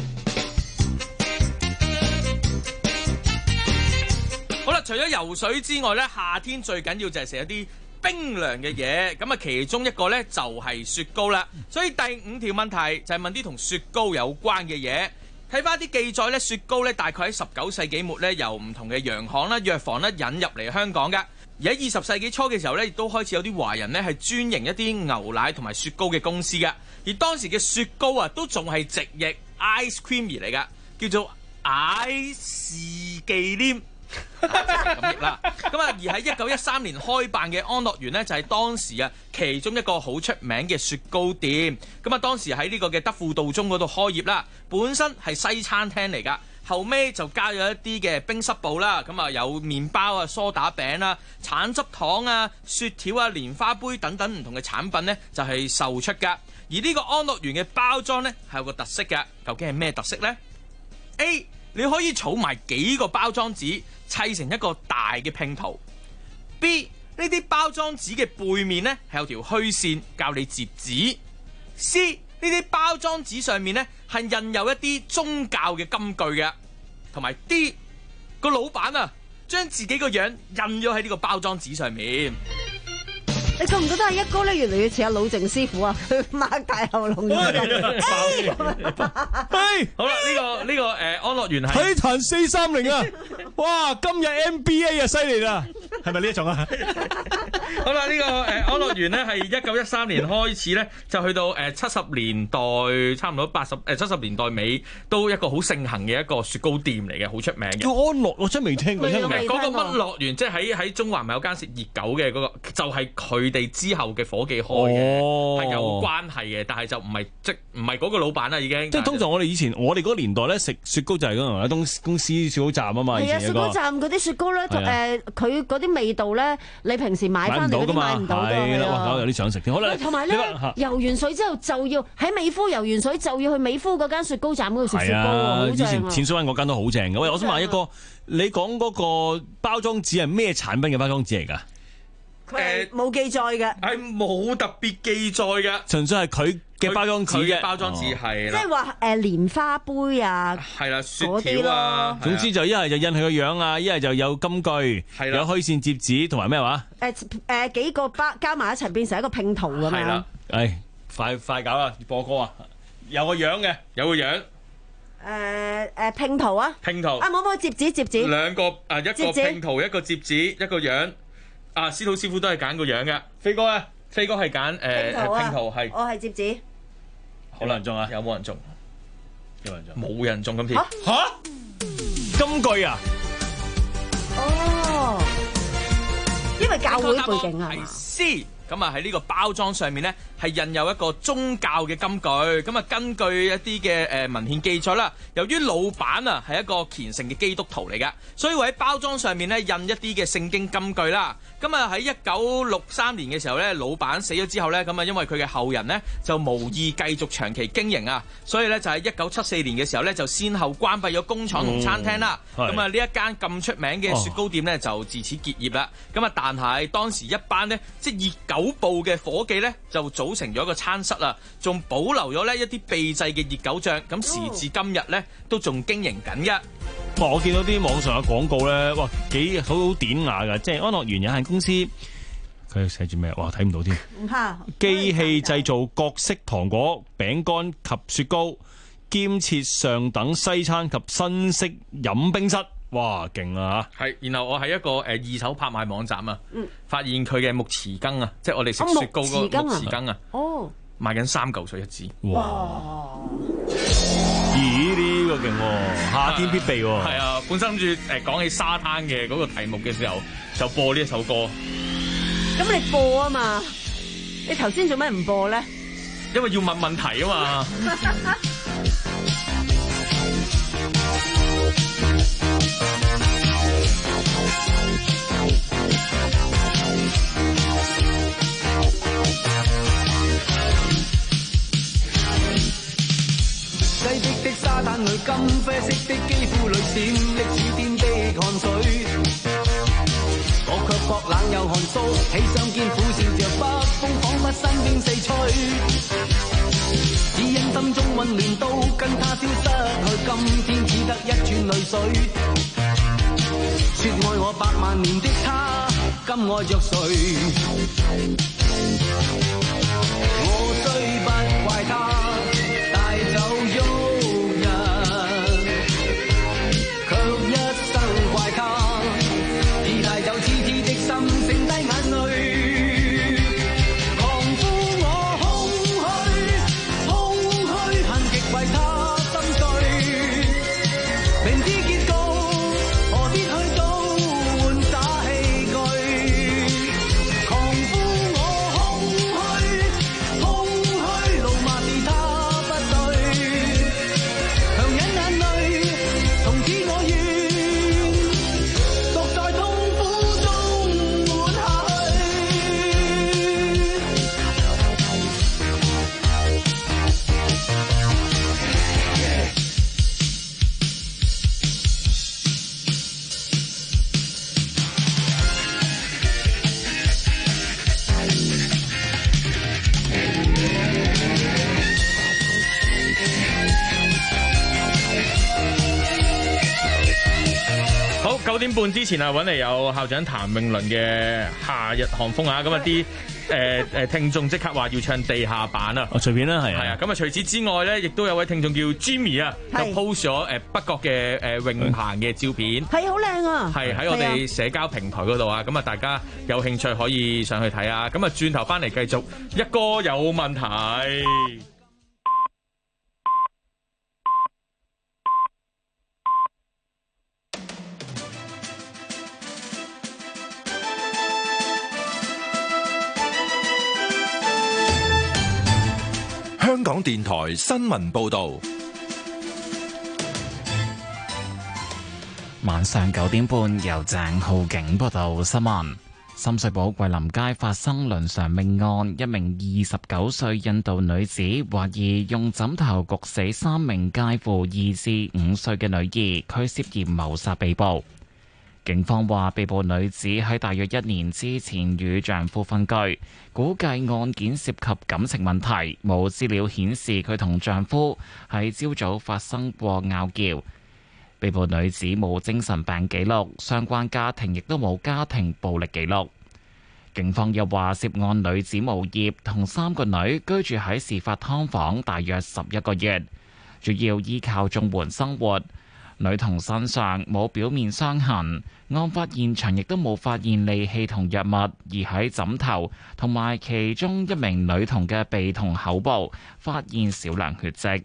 好啦，除咗游水之外咧，夏天最緊要就係食一啲冰涼嘅嘢，咁啊其中一個咧就係雪糕啦。所以第五條問題就係問啲同雪糕有關嘅嘢。睇翻啲記載咧，雪糕咧大概喺十九世紀末咧由唔同嘅洋行啦、藥房咧引入嚟香港㗎。而喺二十世紀初嘅時候咧，亦都開始有啲華人咧係專營一啲牛奶同埋雪糕嘅公司㗎。而當時嘅雪糕啊，都仲係直譯 ice cream 嚟㗎，叫做艾士忌廉。咁譯啦，咁啊，而喺一九一三年開辦嘅安樂園呢，就係當時啊其中一個好出名嘅雪糕店。咁啊，當時喺呢個嘅德輔道中嗰度開業啦，本身係西餐廳嚟噶，後尾就加咗一啲嘅冰室部啦。咁啊，有麵包啊、梳打餅啊、橙汁糖啊、雪條啊、蓮花杯等等唔同嘅產品呢，就係售出噶。而呢個安樂園嘅包裝呢，係有個特色嘅，究竟係咩特色呢？ A 你可以儲埋幾個包裝紙砌成一個大嘅拼圖。B 呢啲包裝紙嘅背面呢係有條虛線教你摺紙。C 呢啲包裝紙上面呢係印有一啲宗教嘅金句嘅。同埋 D 個老闆啊將自己個樣印咗喺呢個包裝紙上面。 你覺唔覺得阿一哥咧越嚟越似阿老鄭師傅啊？佢擘大喉嚨咁樣。 好啦，呢、這個呢、這個誒、呃、安樂園係體壇四三零啊！哇，今日 N B A 啊犀利啦，係咪呢一種啊？ 好啦，呢、這個誒、呃、安樂園咧係一九一三年開始咧，就去到誒七十年代，差唔多八十誒七十年代尾，都一個好盛行嘅一個雪糕店嚟嘅，好出名嘅。 叫安樂，我真係未聽過。 嗰、那個乜樂園，即係喺喺中環咪有間食熱狗嘅嗰、那個，就係、是、佢哋之後嘅伙計開嘅，係、哦、有關係嘅，但係就唔係即唔係嗰個老闆啦，已經。 即係通常我哋以前我哋嗰個年代咧食雪糕就係嗰個東公司雪糕站啊嘛。 係啊，雪糕站嗰啲雪糕咧，誒佢嗰啲味道咧，你平時買翻嚟嗰啲買唔到㗎。 係啦，哇！有啲想食添。好啦， 同埋咧游完水之後就要喺美孚游完水就要去美孚嗰間雪糕站嗰度食雪糕喎，好正啊！以前淺水灣嗰間都好正嘅。喂，我想問一個，你講嗰個包裝紙係咩產品嘅包裝紙嚟㗎？ 誒冇記載嘅， 係冇特別記載嘅， 純粹係佢嘅包裝紙嘅包裝紙係啦， 即係話誒蓮花杯啊， 係啦，雪條啊， 總之就一係就印佢個樣啊，一係就有金句，有虛線摺紙同埋咩話？ 誒誒幾個包加埋一齊變成一個拼圖咁樣。係啦， 誒快快搞啊！播歌啊，有個樣嘅， 有個樣。 誒誒拼圖啊， 拼圖啊冇冇摺紙摺紙， 兩個誒一個拼圖一個摺紙一個樣。啊，司徒師傅都係揀個樣嘅，飛哥啊，飛哥係揀誒拼圖係， 我係摺紙， 好難中啊，有冇人中？有人中，冇人中今次嚇金句啊！ 哦，因為教會背景啊。 係 C。咁啊喺呢個包裝上面呢，係印有一個宗教嘅金句。咁啊根據一啲嘅誒文獻記載啦，由於老闆啊係一個虔誠嘅基督徒嚟㗎，所以會喺包裝上面呢印一啲嘅聖經金句啦。咁啊喺一九六三年嘅時候呢，老闆死咗之後呢，咁啊因為佢嘅後人呢就無意繼續長期經營啊，所以呢就喺一九七四年嘅時候呢，就先後關閉咗工廠同餐廳啦。咁啊呢一間咁出名嘅雪糕店呢，就自此結業啦。咁啊但係當時一班呢，即係熱狗部嘅伙計咧就組成咗一個餐室啦，仲保留咗咧一啲秘製嘅熱狗醬，咁時至今日咧都仲經營緊嘅。 哇！我見到啲網上嘅廣告咧，哇幾好好典雅噶，即係安樂園有限公司，佢寫住咩？哇睇唔到添。機器製造各式糖果、餅乾及雪糕，兼設上等西餐及新式飲冰室。 哇，勁啊！ 係，然後我喺一個誒二手拍賣網站啊， 嗯、 發現佢嘅木匙羹啊，即係我哋食雪糕嗰個木匙羹啊， 哦， 賣緊三嚿水一支。 哇！咦，呢、這個勁喎，夏天必備喎。 係啊，本身諗住誒講起沙灘嘅嗰個題目嘅時候，就播呢一首歌。 咁你播啊嘛？你頭先做咩唔播咧？ 因為要問問題啊嘛。 西碧的沙灘裏，金啡色的肌膚裏，閃爍似天的汗水。我卻覺冷有汗騷，喜相見苦笑着北風，彷彿身邊四吹。只因心中混亂都跟他消失去，今天只得一串淚水。說愛我百萬年的他，今愛着誰？我雖不怪他帶走慾人，卻一生怪他已帶走痴痴的心，剩低眼淚。狂呼我空虛，空虛恨極為他心碎。明知結局何必去到玩耍器具。狂呼我空虛，空虛怒罵是他不對。強忍眼淚，從此我願獨在痛苦中活下好，九點半之前啊，揾嚟有校長譚詠麟嘅《夏日寒風》啊，咁啊啲誒誒聽眾即刻話要唱地下版啊， 哦，隨便啦，係係啊，咁啊除此之外咧，亦都有位聽眾叫 Jimmy 啊，就 post 咗誒北角嘅誒泳棚嘅照片， 係好靚啊， 係喺我哋社交平台嗰度啊，咁啊大家有興趣可以上去睇啊，咁啊轉頭翻嚟繼續一哥有問題。 香港電台新聞報道， 晚上九點半由鄭浩景報道新聞。深水埗桂林街發生倫常命案，一名二十九歲印度女子懷疑用枕頭焗死三名介乎二至五歲嘅女兒，佢涉嫌謀殺被捕。警方話，被捕女子喺大約一年之前與丈夫分居，估計案件涉及感情問題，冇資料顯示佢同丈夫喺朝早發生過拗撬。被捕女子冇精神病記錄，相關家庭亦都冇家庭暴力記錄。警方又話，涉案女子無業，同三個女居住喺事發劏房大約十一個月，主要依靠綜援生活。女童身上冇表面傷痕，案發現場亦都冇發現利器同藥物，而喺枕頭同埋其中一名女童嘅鼻同口部發現少量血跡。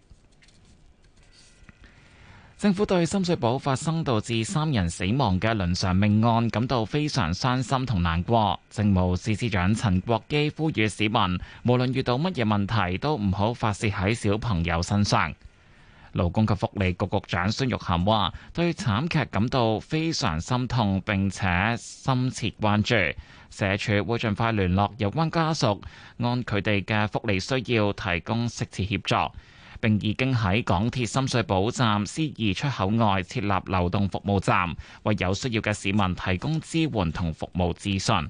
政府對深水埗發生導致三人死亡嘅倫常命案感到非常傷心同難過。政務司司長陳國基呼籲市民，無論遇到乜嘢問題，都唔好發泄喺小朋友身上。勞工及福利局局長孫玉菡話，對慘劇感到非常心痛，並且深切關注。社署會盡快聯絡有關家屬，按佢哋嘅福利需要提供適切協助，並已經喺港鐵深水埗站 C 二出口外設立流動服務站，為有需要嘅市民提供支援同服務資訊。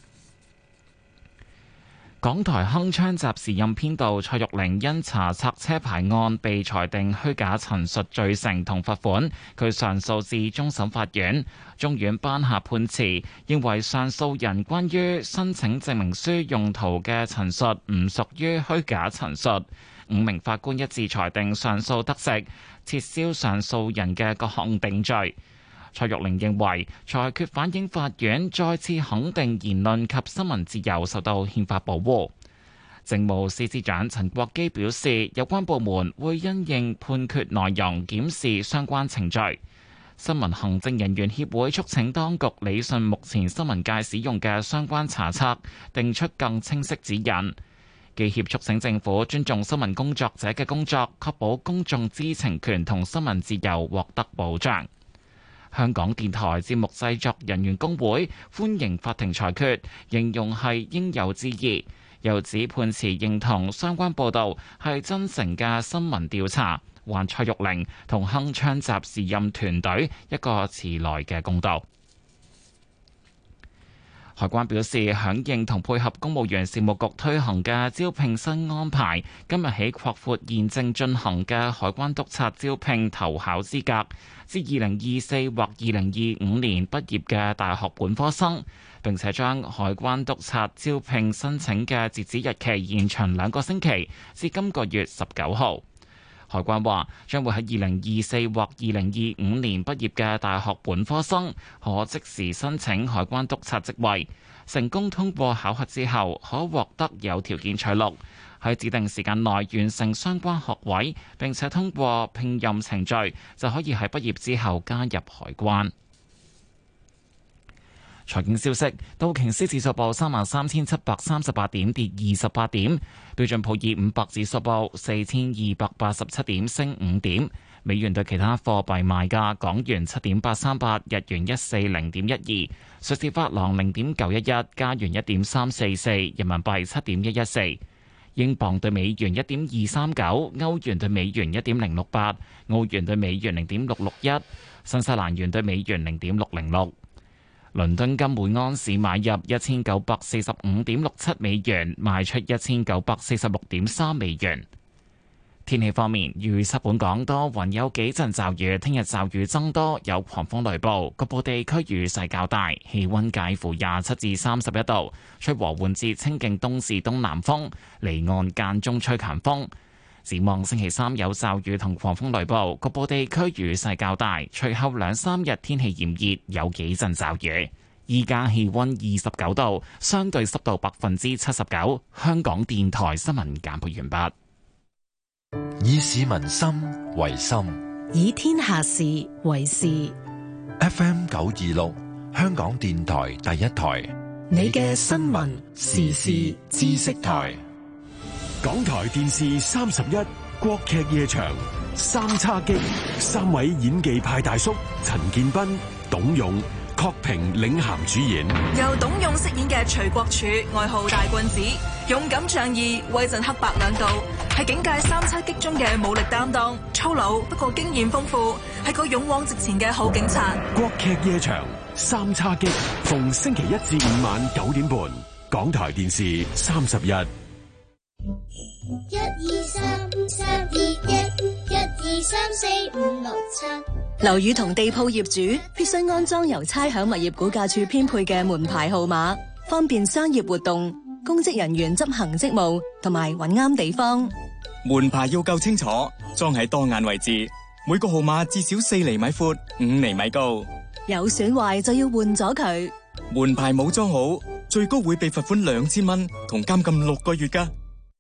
港台鏗鏘集時任編導蔡玉玲因查冊車牌案被裁定虛假陳述罪成同罰款，佢上訴至終審法院，中院頒下判詞，認為上訴人關於申請證明書用途嘅陳述唔屬於虛假陳述。五名法官一致裁定上訴得直，撤銷上訴人嘅各項定罪。 蔡玉玲認為裁決反映法院再次肯定言論及新聞自由受到憲法保護。政務司司長陳國基表示，有關部門會因應判決內容檢視相關程序。新聞行政人員協會促請當局理順目前新聞界使用嘅相關查冊，定出更清晰指引。記協促請政府尊重新聞工作者嘅工作，確保公眾知情權同新聞自由獲得保障。香港電台節目製作人員工會歡迎法庭裁決，形容係應有之義，又指判詞認同相關報導係真誠嘅新聞調查，還蔡玉玲同鏗鏘集時任團隊一個遲來嘅公道。海關表示，響應同配合公務員事務局推行嘅招聘新安排，今日起擴闊現正進行嘅海關督察招聘投考資格，至二零二四或二零二五年畢業嘅大學本科生，並且將海關督察招聘申請嘅截止日期延長兩個星期，至今個月十九號。海關話將會喺二零二四或二零二五年畢業嘅大學本科生，可即時申請海關督察職位，成功通過考核之後，可獲得有條件取錄，喺指定時間內完成相關學位，並且通過聘任程序，就可以喺畢業之後加入海關。財經消息，道瓊斯指數報三萬三千七百三十八點，跌二十八點；標準普爾五百指數報四千二百八十七點，升五點。美元對其他貨幣賣價：港元七點八三八，日元一四零點一二，瑞士法郎零點九一一，加元一點三四四，人民幣七點一一四，英鎊對美元一點二三九，歐元對美元一點零六八，澳元對美元零點六六一，新西蘭元對美元零點六零六。倫敦金每安士買入一千九百四十五點六七美元，賣出一千九百四十六點三美元。天氣方面，預測本港多雲有幾陣驟雨，聽日驟雨增多，有狂風雷暴，局部地區雨勢較大，氣溫介乎廿七至三十一度，吹和緩至清勁東至東南風，離岸間中吹強風。展望星期三有驟雨同狂風雷暴，局部地區雨勢較大。隨後兩三日天氣炎熱，有幾陣驟雨。依家氣溫二十九度，相對濕度百分之七十九。香港電台新聞簡報完畢。 以市民心為心， 以天下事為事。 F M 九二六，香港電台第一台， 你嘅新聞時事知識台。 港台電視三十一國劇夜場三叉戟，三位演技派大叔陳建斌、董勇、郝平領銜主演。 由董勇飾演嘅徐國柱，外號大棍子，勇敢仗義，威震黑白兩道，係警界三叉戟中嘅武力擔當，粗魯不過經驗豐富，係個勇往直前嘅好警察。 國劇夜場三叉戟，逢星期一至五晚九點半，港台電視三十一。 一二三三二一，一二三四五六七。 樓宇同地鋪業主必須安裝由差餉物業估價署編配嘅門牌號碼，方便商業活動、公職人員執行職務同埋揾啱地方。 門牌要夠清楚，裝喺當眼位置，每個號碼至少四厘米闊、五厘米高。 有損壞就要換咗佢。 門牌冇裝好，最高會被罰款兩千蚊同監禁六個月㗎。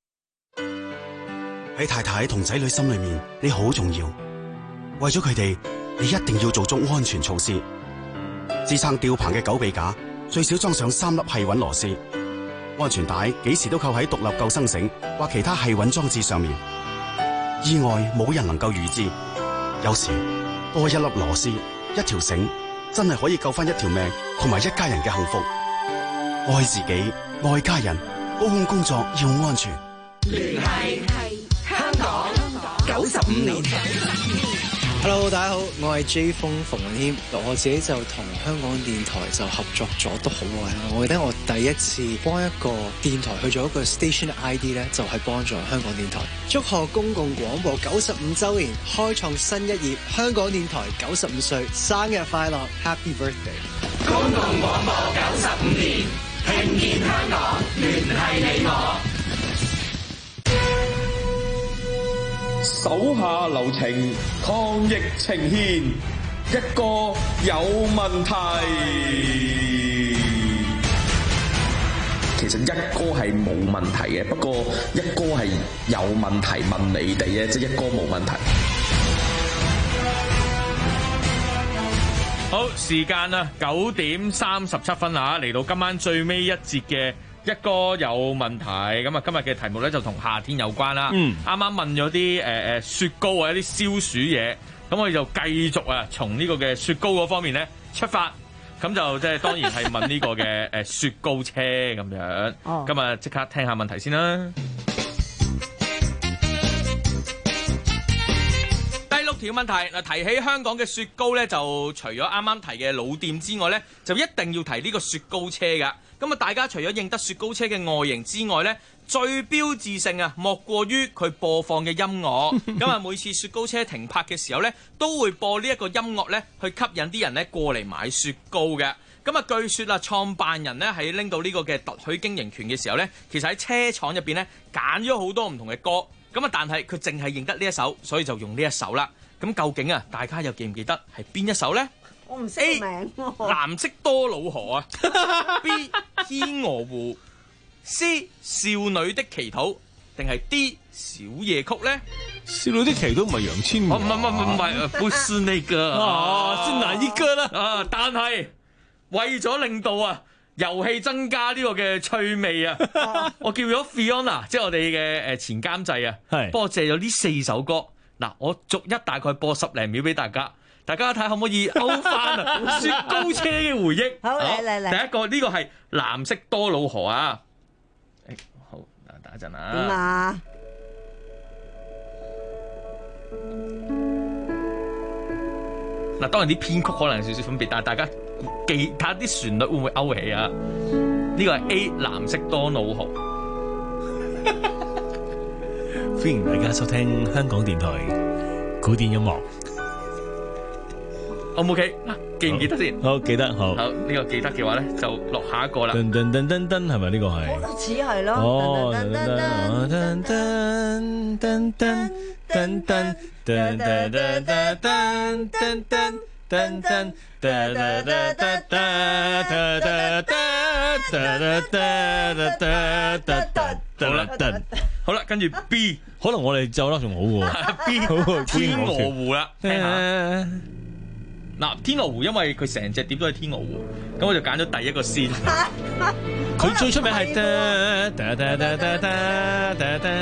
喺太太同仔女心裏面，你好重要。為咗佢哋，你一定要做足安全措施。支撐吊棚嘅狗臂架最少裝上三粒繫穩螺絲。安全帶幾時都扣喺獨立救生繩或其他繫穩裝置上面。意外冇人能夠預知，有時多一粒螺絲、一條繩，真係可以救翻一條命同埋一家人嘅幸福。愛自己，愛家人，高空工作要安全。 聯繫香港九十五年。 Hello， 大家好，我係 J 風馮允謙，我自己就同香港電台就合作咗都好耐啦。我記得我第一次幫一個電台去做一個 station I D 咧，就係幫助香港電台。祝賀公共廣播九十五周年，開創新一頁。香港電台九十五歲生日快樂 ，Happy Birthday！ 公共廣播九十五年，聽見香港，聯繫你我。 手下留情，抗疫呈獻， 一個有問題。其實一哥係冇問題嘅，不過一哥係有問題問你哋嘅，即係一哥冇問題。 好，時間啊，九點三十七分啊，嚟到今晚最尾一節嘅一哥有問題。咁啊，今日嘅題目咧就同夏天有關啦。嗯，啱啱問咗啲誒誒雪糕啊，一啲消暑嘢，咁我哋就繼續啊，從呢個嘅雪糕嗰方面咧出發。咁就即係當然係問呢個嘅誒雪糕車咁樣。哦，今日即刻聽下問題先啦。第六條問題嗱，提起香港嘅雪糕咧，就除咗啱啱提嘅老店之外咧，就一定要提呢個雪糕車㗎。咁啊，大家除咗認得雪糕車嘅外形之外咧，最標誌性啊，莫過於佢播放嘅音樂。咁啊，每次雪糕車停泊嘅時候咧，都會播呢一個音樂咧，去吸引啲人咧過嚟買雪糕嘅。咁啊，據說啊，創辦人咧喺拎到呢個嘅特許經營權嘅時候咧，其實喺車廠入邊咧揀咗好多唔同嘅歌。咁啊，但係佢淨係認得呢一首，所以就用呢一首啦。咁究竟啊，大家又記唔記得係邊一首咧？ 我唔識名喎。 藍色多瑙河啊，B 天鵝湖，C 少女的祈禱，定係 D 小夜曲咧？ 少女的祈禱唔係楊千嬅。 唔係唔係唔係，不是那個啊，是哪一個咧？ 啊，但係為咗令到啊遊戲增加呢個嘅趣味啊，我叫咗 Fiona， 即係我哋嘅誒前監製啊，係幫我借咗呢四首歌。嗱，我逐一大概播十零秒俾大家，大家睇下可唔可以勾翻啊雪糕車嘅回憶。 好，嚟嚟嚟， 第一個呢個係藍色多瑙河啊。誒，好，等一陣啊。 點啊？ 嗱，當然啲編曲可能有少少分別，但係大家記睇下啲旋律會唔會勾起啊？呢個係 A 藍色多瑙河。 歡迎大家收聽香港電台古典音樂。 O 唔 OK？嗱，記唔記得先？ 好，記得。好。好， 呢個記得嘅話咧，就落下一個啦。 噔噔噔噔噔，係咪呢個係？ 似係咯。 哦。噔噔噔噔噔噔噔噔噔噔噔噔噔噔。噔噔噔噔噔噔噔噔噔噔好啦，好啦，跟住 B， 可能我哋奏得仲好喎。 B 天鵝湖啦，聽下。嗱，天鵝湖因為佢成隻碟都係天鵝湖，咁我就揀咗第一個先。 佢最出名係噠噠噠噠噠噠噠噠。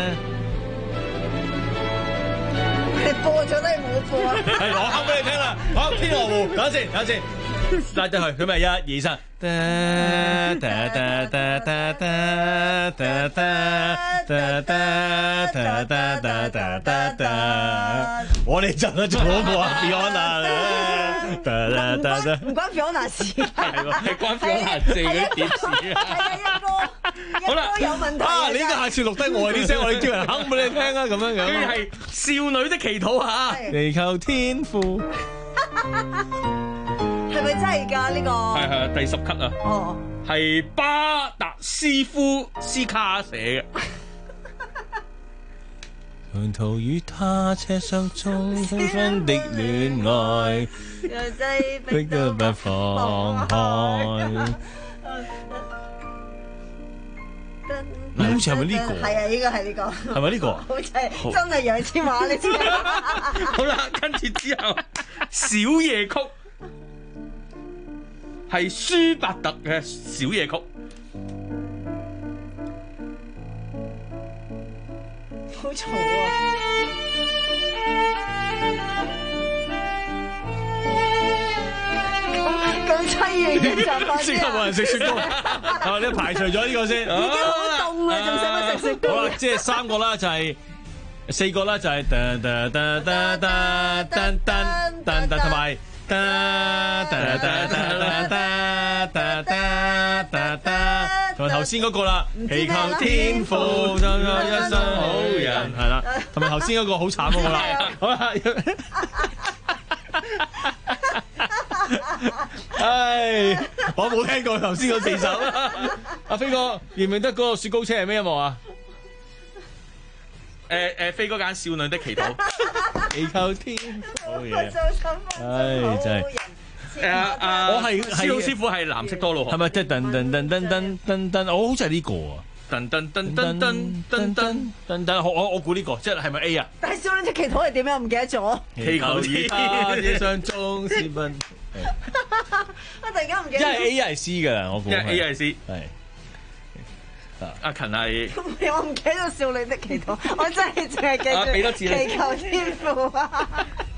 你播咗都係冇播啊！ 係我敲俾你聽啦，好，天鵝湖，等下先，等下先，拉咗去，佢咪一二三，噠噠噠噠噠噠噠噠噠噠噠噠噠噠，我哋就係做嗰個啊 Fiona，噠噠噠噠， 唔關 Fiona 事， 係喎，係關 Fiona 借嗰啲碟事啊。 係啊，一哥，好啦，有問題啊！你應該下次錄低我啲聲，我哋叫人哼俾你聽啊，咁樣樣。 佢係少女的祈禱嚇， 祈求天父。 係咪真係㗎呢個？ 係係第十級啊！哦，係巴達斯夫斯卡寫嘅。 長途與他車廂中繽紛的戀愛，逼得不放開。好似係咪呢個？ 係啊，應該係呢個。 係咪呢個？ 好似係真係楊千嬅，你知唔知？ 好啦，跟住之後小夜曲係舒伯特嘅小夜曲。 好嘈啊！咁淒涼嘅就發即刻冇人食雪糕。啊，你排除咗呢個先。 已經好凍啦，仲使乜食雪糕？ 好啦，即係三個啦，就係四個啦，就係噔噔噔噔噔噔噔噔，同埋噔噔噔噔噔噔噔噔噔，同埋頭先嗰個啦，祈求天父做我一生好人，係啦，同埋頭先嗰個好慘嗰個啦，好啦。唉，我冇聽過頭先嗰四首。阿飛哥，認唔認得嗰個雪糕車係咩音樂啊？ 誒誒，飛哥揀少女的祈禱， 祈求天父。 嘢，唉真係。 誒啊！ 我係師老師傅係藍色多瑙河， 係咪即係噔噔噔噔噔噔噔？我好似係呢個啊！ 噔噔噔噔噔噔噔噔噔，我我我估呢個，即係係咪 A 啊？ 但係少女的祈禱係點樣？唔記得咗。 祈求以他夜上中是問。 我突然間唔記得。 一係 A 一係 C 㗎，我估。 一係 A 一係 C。 係。 阿勤係。 我唔記得咗少女的祈禱，我真係淨係記住。 俾多字你。 祈求天父啊！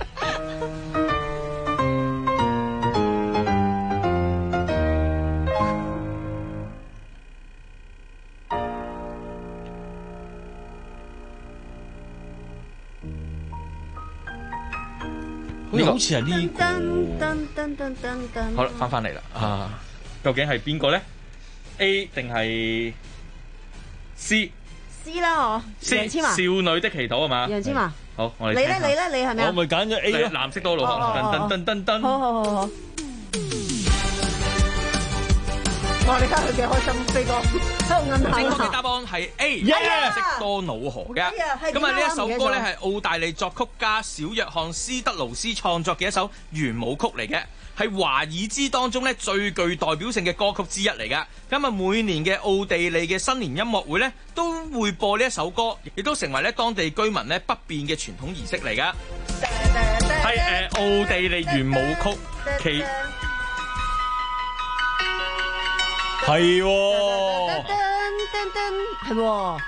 呢個好似係呢個。 好啦，翻返嚟啦。啊，究竟係邊個咧 ？A 定係 C？C 啦，我。 C 少女的祈禱係嘛？ 楊千嬅。 好，我哋。 你咧？你咧？你係咪啊？ 我咪揀咗 A 咯。 藍色多瑙河。噔噔噔噔。 好好好好。哇！你睇佢幾開心，飛哥喺度摁下。 正確嘅答案係 A，藍色多瑙河嘅。咁啊，呢一首歌咧係澳大利作曲家小約翰斯德勞斯創作嘅一首圓舞曲嚟嘅，係華爾茲當中咧最具代表性嘅歌曲之一嚟㗎。咁啊，每年嘅奧地利嘅新年音樂會咧都會播呢一首歌，亦都成為咧當地居民咧不變嘅傳統儀式嚟㗎。係誒奧地利圓舞曲其。 係喎， 係喎，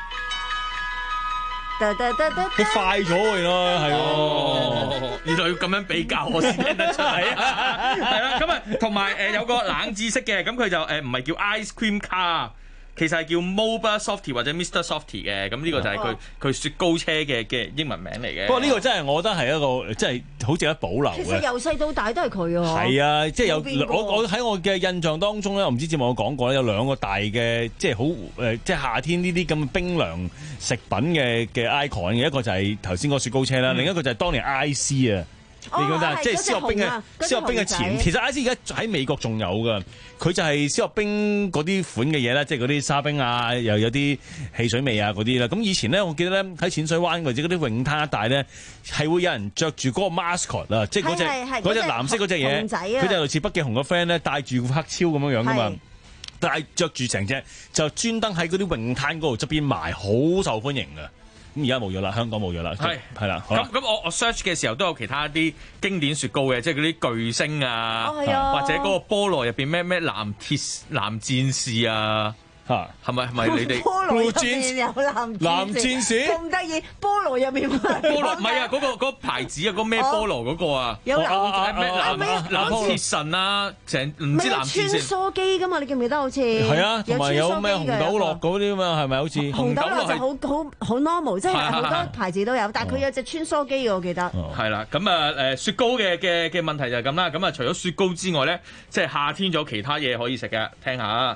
佢快咗喎，原來係喎， 原來要咁樣比較我先聽得出嚟，係啦，咁啊，同埋誒有個冷知識嘅，咁佢就誒唔係叫 Ice Cream Car。其實係叫 Mobile Softy 或者 Mister Softy 嘅，咁呢個就係佢佢雪糕車嘅嘅英文名嚟嘅。 不過呢個真係我覺得係一個真係好值得保留嘅。 其實由細到大都係佢喎。 係啊，即係有我我喺我嘅印象當中咧，我唔知節目有講過咧，有兩個大嘅即係好誒，即係夏天呢啲咁冰涼食品嘅嘅 icon 嘅，一個就係頭先嗰個雪糕車啦，嗯、另一個就係當年 I C 啊。你覺得即係思樂冰嘅思樂冰嘅前，其實 I C 而家喺美國仲有㗎，佢就係思樂冰嗰啲款嘅嘢啦，即係嗰啲沙冰啊，又有啲汽水味啊嗰啲啦。咁以前咧，我記得咧喺淺水灣或者嗰啲泳灘一帶咧，係會有人着住嗰個 mascot 啊，即係嗰隻嗰隻藍色嗰隻嘢，佢就類似北極熊個 friend 咧，戴住黑超咁樣樣㗎嘛，但係着住成隻就專登喺嗰啲泳灘嗰度側邊賣，好受歡迎㗎。咁而家冇咗啦，香港冇咗啦，係係啦。咁咁我我 search 嘅時候都有其他啲經典雪糕嘅，即係嗰啲巨星啊， 哦啊或者嗰個菠蘿入邊咩咩藍鐵藍戰士啊。嚇，係咪係咪你哋？ 菠蘿入邊有藍藍戰士咁得意，菠蘿入邊菠蘿唔係啊，嗰個嗰個牌子啊，嗰咩菠蘿嗰個啊， 有藍咩藍藍鐵神啊，成唔知藍戰士穿梭機噶嘛？你記唔記得好似？ 係啊，同埋有咩紅豆樂嗰啲嘛？係咪好似？ 紅豆樂就好好好 normal，即係好多牌子都有，但係佢有隻穿梭機嘅，我記得。 係啦，咁啊誒雪糕嘅嘅嘅問題就係咁啦。咁啊除咗雪糕之外咧，即係夏天仲有其他嘢可以食嘅，聽下。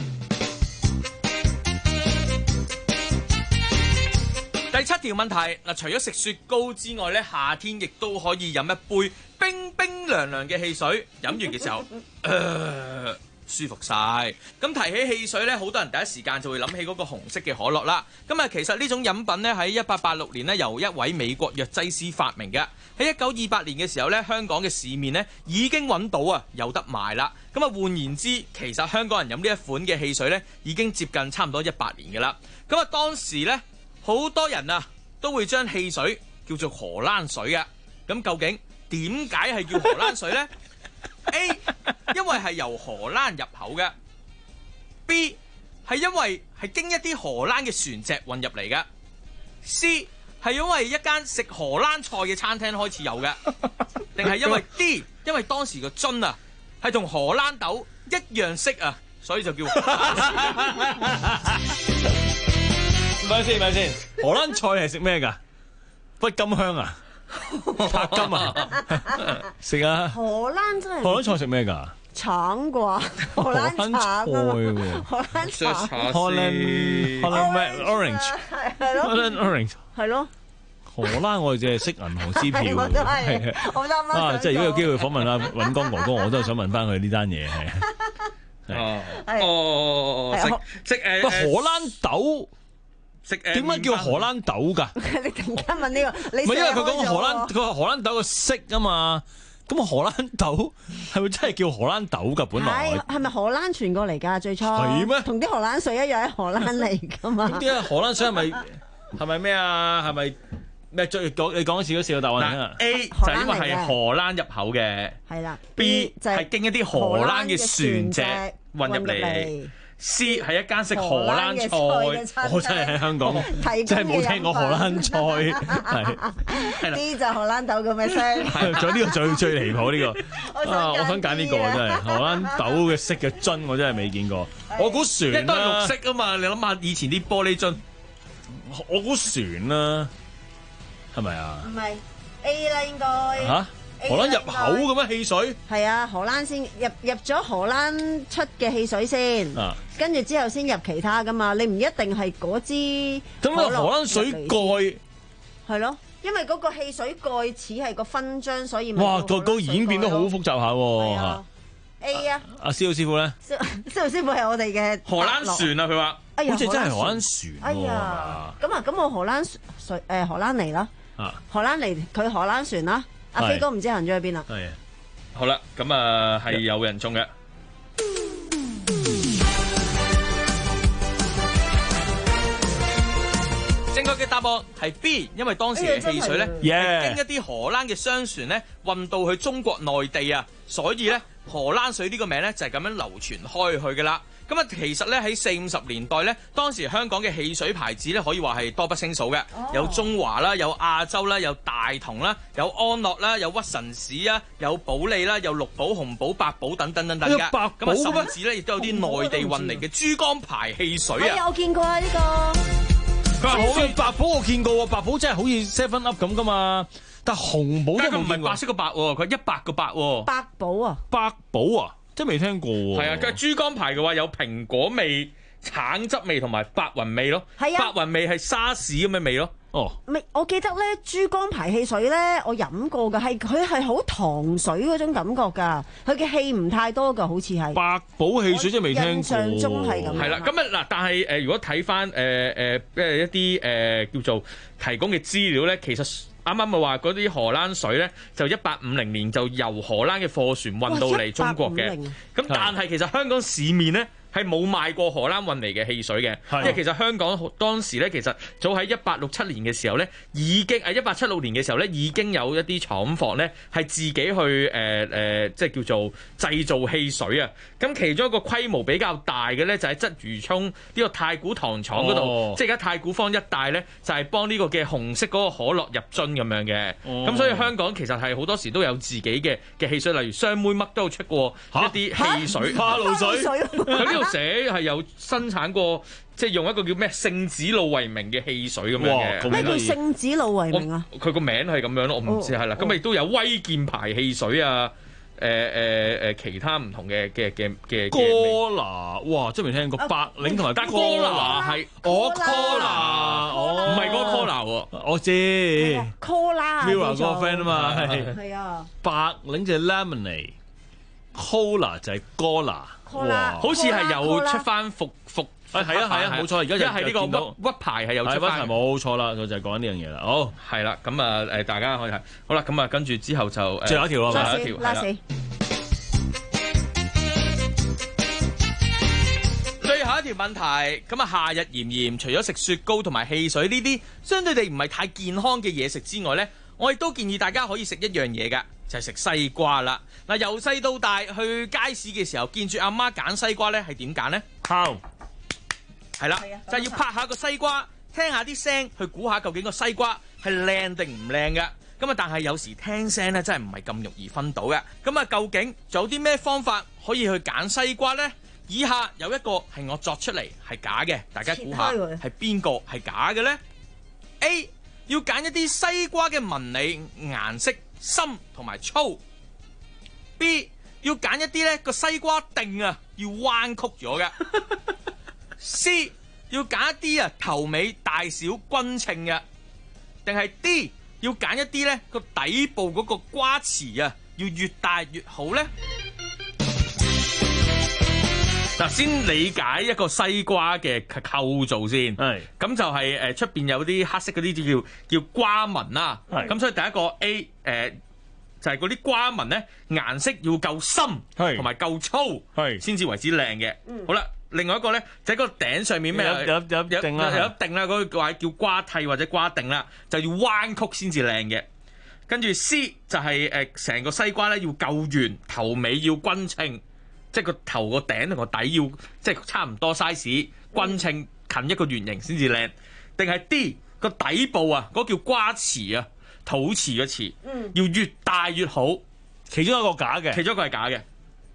第七條問題嗱，除咗食雪糕之外咧，夏天亦都可以飲一杯冰冰涼涼嘅汽水，飲完嘅時候，呃、舒服晒。咁提起汽水咧，好多人第一時間就會諗起嗰個紅色嘅可樂啦。咁啊，其實呢種飲品咧喺一八八六年咧由一位美國藥劑師發明嘅。喺一九二八年嘅時候咧，香港嘅市面咧已經揾到啊，有得賣啦。咁啊，換言之，其實香港人飲呢一款嘅汽水咧，已經接近差唔多一百年嘅啦。咁啊，當時咧。好多人啊，都會將汽水叫做荷蘭水嘅。咁究竟點解係叫荷蘭水呢？ A 因為係由荷蘭入口嘅。B 係因為係經一啲荷蘭嘅船隻運入嚟嘅。C 係因為一間食荷蘭菜嘅餐廳開始有嘅。定係因為 D 因為當時個樽啊係同荷蘭豆一樣色啊，所以就叫荷蘭水。 咪先咪先，荷蘭菜係食咩㗎？鬱金香啊，柏金啊，食啊！ 荷蘭真係荷蘭菜食咩㗎？ 橙啩，荷蘭橙啊，荷蘭橙。 荷蘭荷蘭咩 orange？ 係咯， 荷蘭 orange 係咯。 荷蘭我哋淨係識銀行支票。 我都係，我啱啱啊！即係如果有機會訪問阿尹光哥哥，我都係想問翻佢呢單嘢係。 哦哦，食食誒， 荷蘭豆。 食誒點解叫荷蘭豆㗎？ 你突然間問呢個，你唔係因為佢講荷蘭，佢話荷蘭豆個色啊嘛。咁荷蘭豆係咪真係叫荷蘭豆㗎？本來係係咪荷蘭傳過嚟㗎？最初係咩？ 同啲荷蘭水一樣喺荷蘭嚟㗎嘛？ 啲啊荷蘭水係咪係咪咩啊？係咪咩？最講你講一次嗰四個答案啊 ？A 就因為係荷蘭入口嘅， 係啦。 B 係經一啲荷蘭嘅船隻運入嚟。C 係一間食荷蘭菜， 我真係喺香港真係冇聽過荷蘭菜，係 D 就荷蘭豆咁嘅聲。 係，仲有呢個最最離譜呢個啊！我想揀呢個真係荷蘭豆嘅色嘅樽，我真係未見過。我估船啦， 因為都係綠色啊嘛！你諗下以前啲玻璃樽， 我估船啦，係咪啊？ 唔係 A 啦，應該嚇。荷蘭入口嘅咩汽水？ 係啊，荷蘭先入入咗荷蘭出嘅汽水先， 啊、 跟住之後先入其他噶嘛。你唔一定係嗰支。 咁啊，荷蘭水蓋係咯，因為嗰個汽水蓋似係個分漿，所以哇個個演變都好複雜下喎。 啊 A 啊， 阿蕭師傅咧？ 蕭蕭師傅係我哋嘅荷蘭船啊，佢話， 哎呀， 好似真係荷蘭船。 哎呀，咁啊，咁我荷蘭水誒荷蘭泥啦，荷蘭泥佢荷蘭船啦。阿飛哥唔知行咗去邊啦。 係，好啦，咁啊係有人中嘅。正確嘅答案係 B， 因為當時嘅汽水咧係經一啲荷蘭嘅商船咧運到去中國內地啊，所以咧荷蘭水呢個名咧就係咁樣流傳開去嘅啦。咁啊，其實咧喺四五十年代咧，當時香港嘅汽水牌子咧可以話係多不勝數嘅，有中華啦，有亞洲啦，有大同啦，有安樂啦，有屈臣氏啊，有保利啦，有綠寶、紅寶、百寶等等等等嘅。咁啊，甚至咧亦都有啲內地運嚟嘅珠江牌汽水啊。 有見過啊呢個。 佢話好嘅白寶我見過喎，白寶真係好似 Seven Up 咁噶嘛，但紅寶都冇見過。 唔係白色個白喎，佢一百個白喎。 百寶啊！ 百寶啊！真係未聽過喎。 係啊，佢珠江牌嘅話有蘋果味、橙汁味同埋白雲味咯。 係啊， 白雲味係沙士咁嘅味咯。 哦， 未，我記得咧珠江牌汽水咧，我飲過㗎，係佢係好糖水嗰種感覺㗎，佢嘅氣唔太多㗎，好似係。 百寶汽水真係未聽過。印象中係咁。 係啦，咁啊嗱，但係誒，如果睇翻誒誒誒一啲誒、呃、叫做提供嘅資料咧，其實。啱啱咪話嗰啲荷蘭水咧，就一八五零年就由荷蘭嘅貨船運到嚟中國嘅。咁但係其實香港市面咧係冇賣過荷蘭運嚟嘅汽水嘅，因為其實香港當時咧其實早喺一八六七年嘅時候咧，已經誒一八七六年嘅時候咧已經有一啲廠房咧係自己去誒誒、呃呃、即係叫做製造汽水啊。咁其中一個規模比較大嘅咧就喺鰂魚涌呢個太古糖廠嗰度，哦、即係而家太古坊一帶咧就係幫呢個嘅紅色嗰個可樂入樽咁樣嘅。咁、哦、所以香港其實係好多時都有自己嘅嘅汽水，例如雙妹乜都有出過一啲汽水， 花露水。 佢呢度寫係有生產過，即係用一個叫咩聖子路為名嘅汽水咁樣嘅。 咩叫聖子路為名啊？ 佢個名係咁樣咯，我唔知係啦。咁亦都有威健牌汽水啊。誒誒誒，其他唔同嘅嘅嘅嘅哥拿，哇！真係未聽過白領同埋得哥拿係，我哥拿，哦，唔係嗰個哥拿喎，我知。Cola，Mirror 個 friend 啊嘛，係。係啊。白領就係 Lemonade，Cola 就係哥拿， 哇！ 好似係有出翻復復。 係啊係啊，冇錯，而家就係呢個屈屈牌係有出翻， 冇錯啦，我就係講呢樣嘢啦。好， 係啦，咁啊誒，大家可以睇好啦，咁啊跟住之後就最後一條咯， 最後一條拉死。 最後一條問題，咁啊夏日炎炎，除咗食雪糕同埋汽水呢啲相對地唔係太健康嘅嘢食之外咧，我亦都建議大家可以食一樣嘢㗎，就係食西瓜啦。嗱，由細到大去街市嘅時候，見住阿媽揀西瓜咧，係點揀咧？ 敲。 係啦，就係要拍下個西瓜，聽下啲聲，去估下究竟個西瓜係靚定唔靚嘅。咁啊，但係有時聽聲咧，真係唔係咁容易分到嘅。咁啊，究竟仲有啲咩方法可以去揀西瓜呢？以下有一個係我作出嚟係假嘅，大家估下係邊個係假嘅呢？ A 要揀一啲西瓜嘅紋理、顏色深同埋粗。B 要揀一啲咧個西瓜定啊要彎曲咗嘅。C 要揀一啲啊頭尾大小均稱嘅，定係 D 要揀一啲咧個底部嗰個瓜糍啊要越大越好咧？嗱， 嗱，先理解一個西瓜嘅構造先。係。咁就係誒出邊有啲黑色嗰啲叫叫瓜紋啦。係。咁所以第一個 A 誒、呃、就係嗰啲瓜紋咧顏色要夠深，係同埋夠粗，係先至為之靚嘅。嗯。好啦。另外一個咧，就喺個頂上面咩有有有有定啦，有一定啦，嗰個話叫瓜蒂或者瓜定啦，就要彎曲先至靚嘅。跟住 C 就係誒成個西瓜咧要夠圓，頭尾要均稱，即係個頭個頂同個底要即係差唔多 size，均稱近一個圓形先至靚。定係 D 個底部啊，嗰、那個、叫瓜瓷啊，土瓷嘅瓷，嗯、要越大越好。其中一個假嘅，其中一個係假嘅。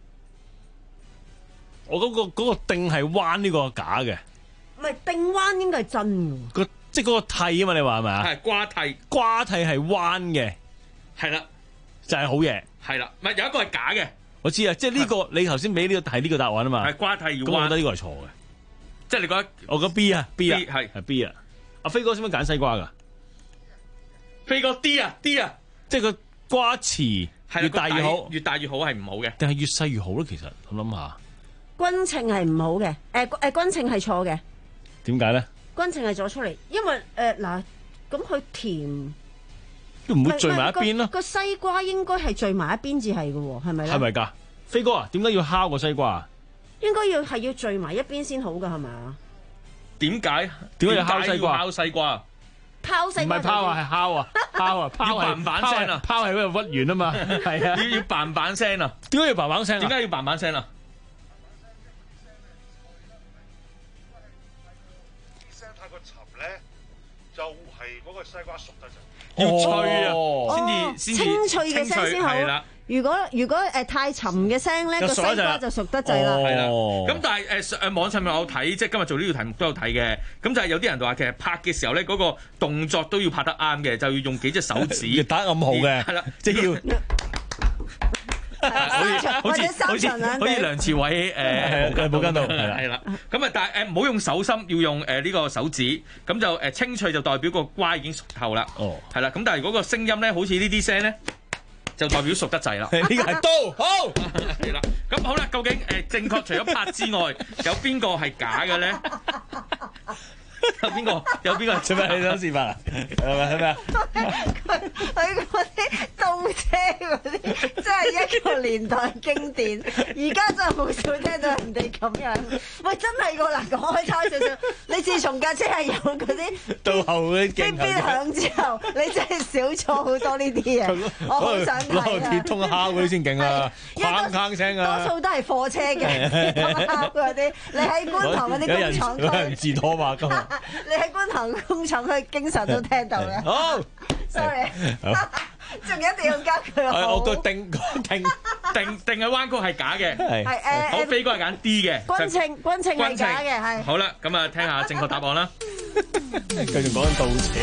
我嗰、那個嗰、那個定係彎呢個假嘅， 唔係定彎應該係真嘅。 個即係嗰個蒂啊嘛，你話係咪啊？ 係瓜蒂， 瓜蒂係彎嘅，係啦，就係、是、好嘢。係啦，唔係有一個係假嘅。我知啊，即係呢、這個你頭先俾呢個係呢個答案啊嘛。係瓜蒂要彎，咁我覺得呢個係錯嘅。即係你覺得我覺得 B 啊 B 啊係係 B 啊。阿飛哥使唔使揀西瓜㗎？飛哥 D 啊 D 啊，即係個瓜瓷越大越好，越大越好係唔好嘅，定係越細越好咧？其實我諗下。 均稱係唔好嘅，誒誒均稱係錯嘅。 點解咧？ 均稱係咗出嚟，因為誒嗱，咁、呃、佢甜都唔會聚埋一邊咯。 個西瓜應該係聚埋一邊至係嘅喎，係咪咧？ 係咪㗎？飛哥啊，點解要烤個西瓜啊？ 應該要係要聚埋一邊先好㗎，係咪啊？ 點解？ 點解要烤西瓜？ 烤西瓜？ 拋西瓜唔係拋啊，係烤啊，拋啊， 要扮扮聲啊， 拋係嗰度屈完啊嘛，係啊， 要要扮扮聲啊？ 點解要扮扮聲？ 點解要扮扮聲啊？ 就係嗰個西瓜熟得滯， 要脆啊， 哦、 先至清脆嘅聲先好。 係啦， 如果如果誒太沉嘅聲咧，個西瓜就熟得滯啦。 係啦，咁但係誒誒網上面我睇，即係今日做呢條題目都有睇嘅。咁就係有啲人就話其實拍嘅時候咧，嗰個動作都要拍得啱嘅，就要用幾隻手指打暗號嘅，係啦， 即係要。好似好似好似好似梁朝偉誒冇跟到係啦，咁啊但係誒唔好用手心，要用誒呢個手指，咁就誒清脆就代表個瓜已經熟透啦。哦，係啦，咁但係如果個聲音咧，好似呢啲聲咧，就代表熟得滯啦。呢個係刀，好係啦。咁好啦，究竟誒正確除咗拍之外，有邊個係假嘅咧？有邊個？有邊個？做咩你想示範啊？係咪係咪啊？ 佢佢嗰啲倒車嗰啲，真係一個年代經典。而家真係好少聽到人哋咁樣。喂，真係個嗱，講開差少少。你自從架車係有嗰啲倒後嗰啲邊邊響之後，你真係少咗好多呢啲嘢。我好想睇啊！ 攞鐵通敲嗰啲先勁啊！鏗鏗聲啊！ 多數都係貨車嘅咁敲嗰啲。你喺觀塘嗰啲工廠區， 有人自拖嘛咁。 你喺觀塘工廠區經常都聽到嘅。 好 ，sorry，仲一定要加佢好。 我個定定定定嘅彎曲係假嘅，係誒，好飛哥係揀 D 嘅。 均稱均稱係假嘅，係。 好啦，咁啊，聽下正確答案啦。 繼續講緊倒車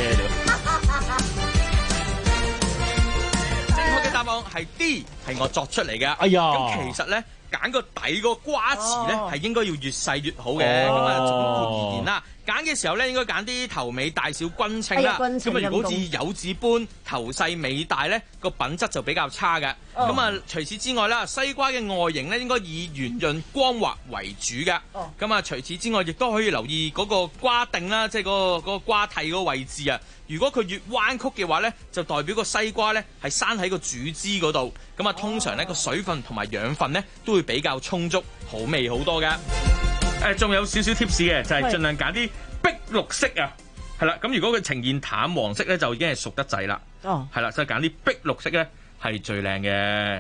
正確嘅答案係 D，係我作出嚟嘅。 哎呀， 咁其實咧。揀個底個瓜詞咧，係應該要越細越好嘅。咁啊，總括而言啦，揀嘅時候咧，應該揀啲頭尾大小均稱啦。咁啊，如果好似柚子般頭細尾大咧，個品質就比較差嘅。咁啊，除此之外啦，西瓜嘅外形咧，應該以圓潤光滑為主嘅。咁啊，除此之外，亦都可以留意嗰個瓜定啦，即係嗰個嗰個瓜蒂嗰個位置啊。如果佢越彎曲嘅話咧，就代表個西瓜咧係生喺個主枝嗰度。咁啊，通常咧個水分同埋養分咧都會比較充足，好味好多嘅。誒，仲有少少 tips 嘅，就係盡量揀啲碧綠色啊。係啦，咁如果佢呈現淡黃色咧，就已經係熟得滯啦。哦，係啦，就揀啲碧綠色咧係最靚嘅。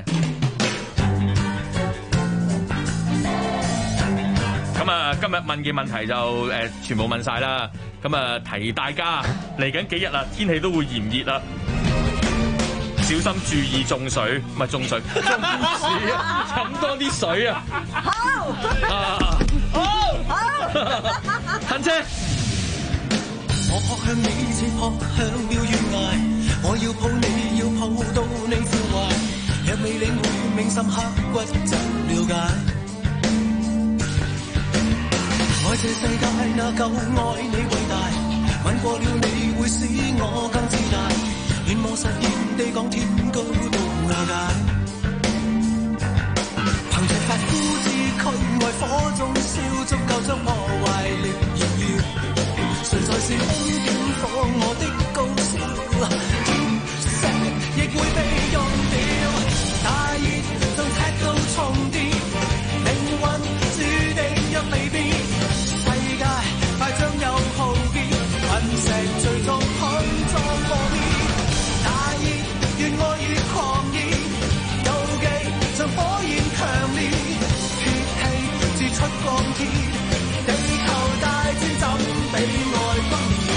咁啊，今日問嘅問題就誒全部問晒啦。咁啊，提大家嚟緊幾日啦，天氣都會炎熱啦，小心注意中水，唔係中水，中暑啊，飲多啲水啊！好，啊，好，好，行車。 我撲向你，似撲向了懸崖，我要抱你，要抱到你腐壞，若未領會，銘心刻骨就了解。愛這世界那夠愛你偉大，吻過了你會使我更自大，願望實現地講天高到瓦解，憑着發膚之驅，為火中燒，足夠將破壞力燃耀。誰才是風點火我的高燒？鐵石亦會被用掉，大熱像赤道重疊，命運注定若未變，世界快將有浩劫，隕石最終碰撞破滅。大熱越愛越狂熱，妒忌像火焰強烈，血氣鑄出鋼鐵，地球大戰怎比愛轟烈？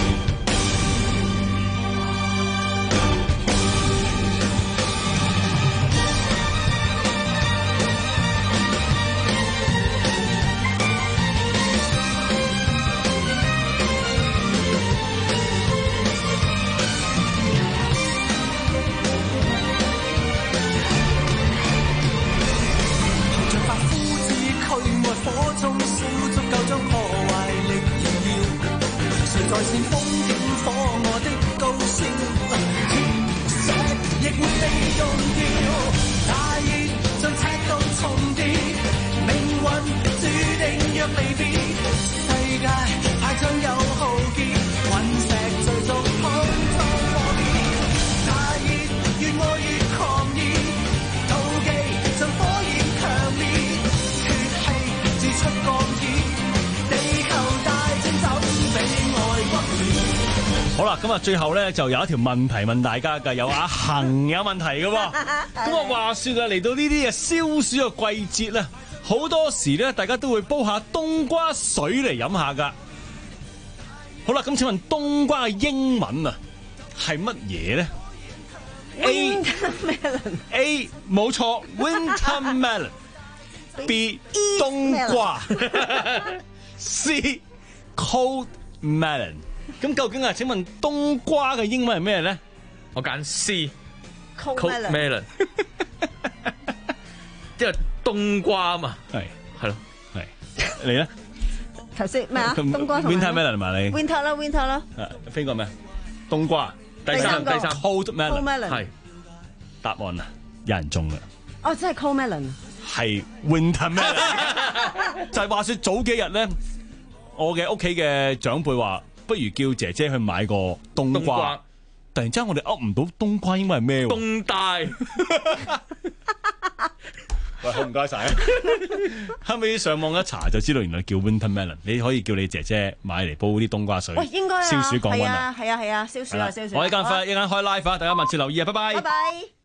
火中燒，足夠將破壞力燃耀。誰在煽風點火我的高燒？鐵石亦會被用掉，大熱像赤道重疊，命運注定若未變，世界快將有浩劫，隕石最終碰撞破滅。大熱越愛越狂熱，妒忌像火焰強烈，出鋼鐵，地球大戰怎比愛轟烈？ 好啦，咁啊，最後咧就有一條問題問大家㗎，有阿恒有問題嘅喎。咁啊，話說啊，嚟到呢啲嘅消暑嘅季節咧，好多時咧，大家都會煲下冬瓜水嚟飲下㗎。好啦，咁請問冬瓜嘅英文啊係乜嘢咧 ？Wintermelon A 冇錯 ，Wintermelon。B 冬瓜，C cold melon。咁究竟啊？請問冬瓜嘅英文係咩咧？ 我揀 C cold melon，即係冬瓜啊嘛。 係係咯， 係你咧？ 頭先咩啊？冬瓜同 winter melon 嘛你 ？winter 啦 ，winter 啦。 誒，飛過咩？冬瓜。 第三第三 cold melon 係答案啊！有人中啦。 哦，真係 cold melon。 係 winter melon， 就係話說早幾日咧，我嘅屋企嘅長輩話，不如叫姐姐去買個冬瓜。冬瓜突然之間我哋噏唔到冬瓜應該係咩？ 冬大。 喂，好唔該晒。後尾上網一查就知道原來叫 winter melon， 你可以叫你姐姐買嚟煲啲冬瓜水。 喂，應該啊， 消暑降溫啊， 係啊係啊係啊，消暑啊消暑。 我一間快一間開 live 啊，大家密切留意啊，拜拜。 拜拜。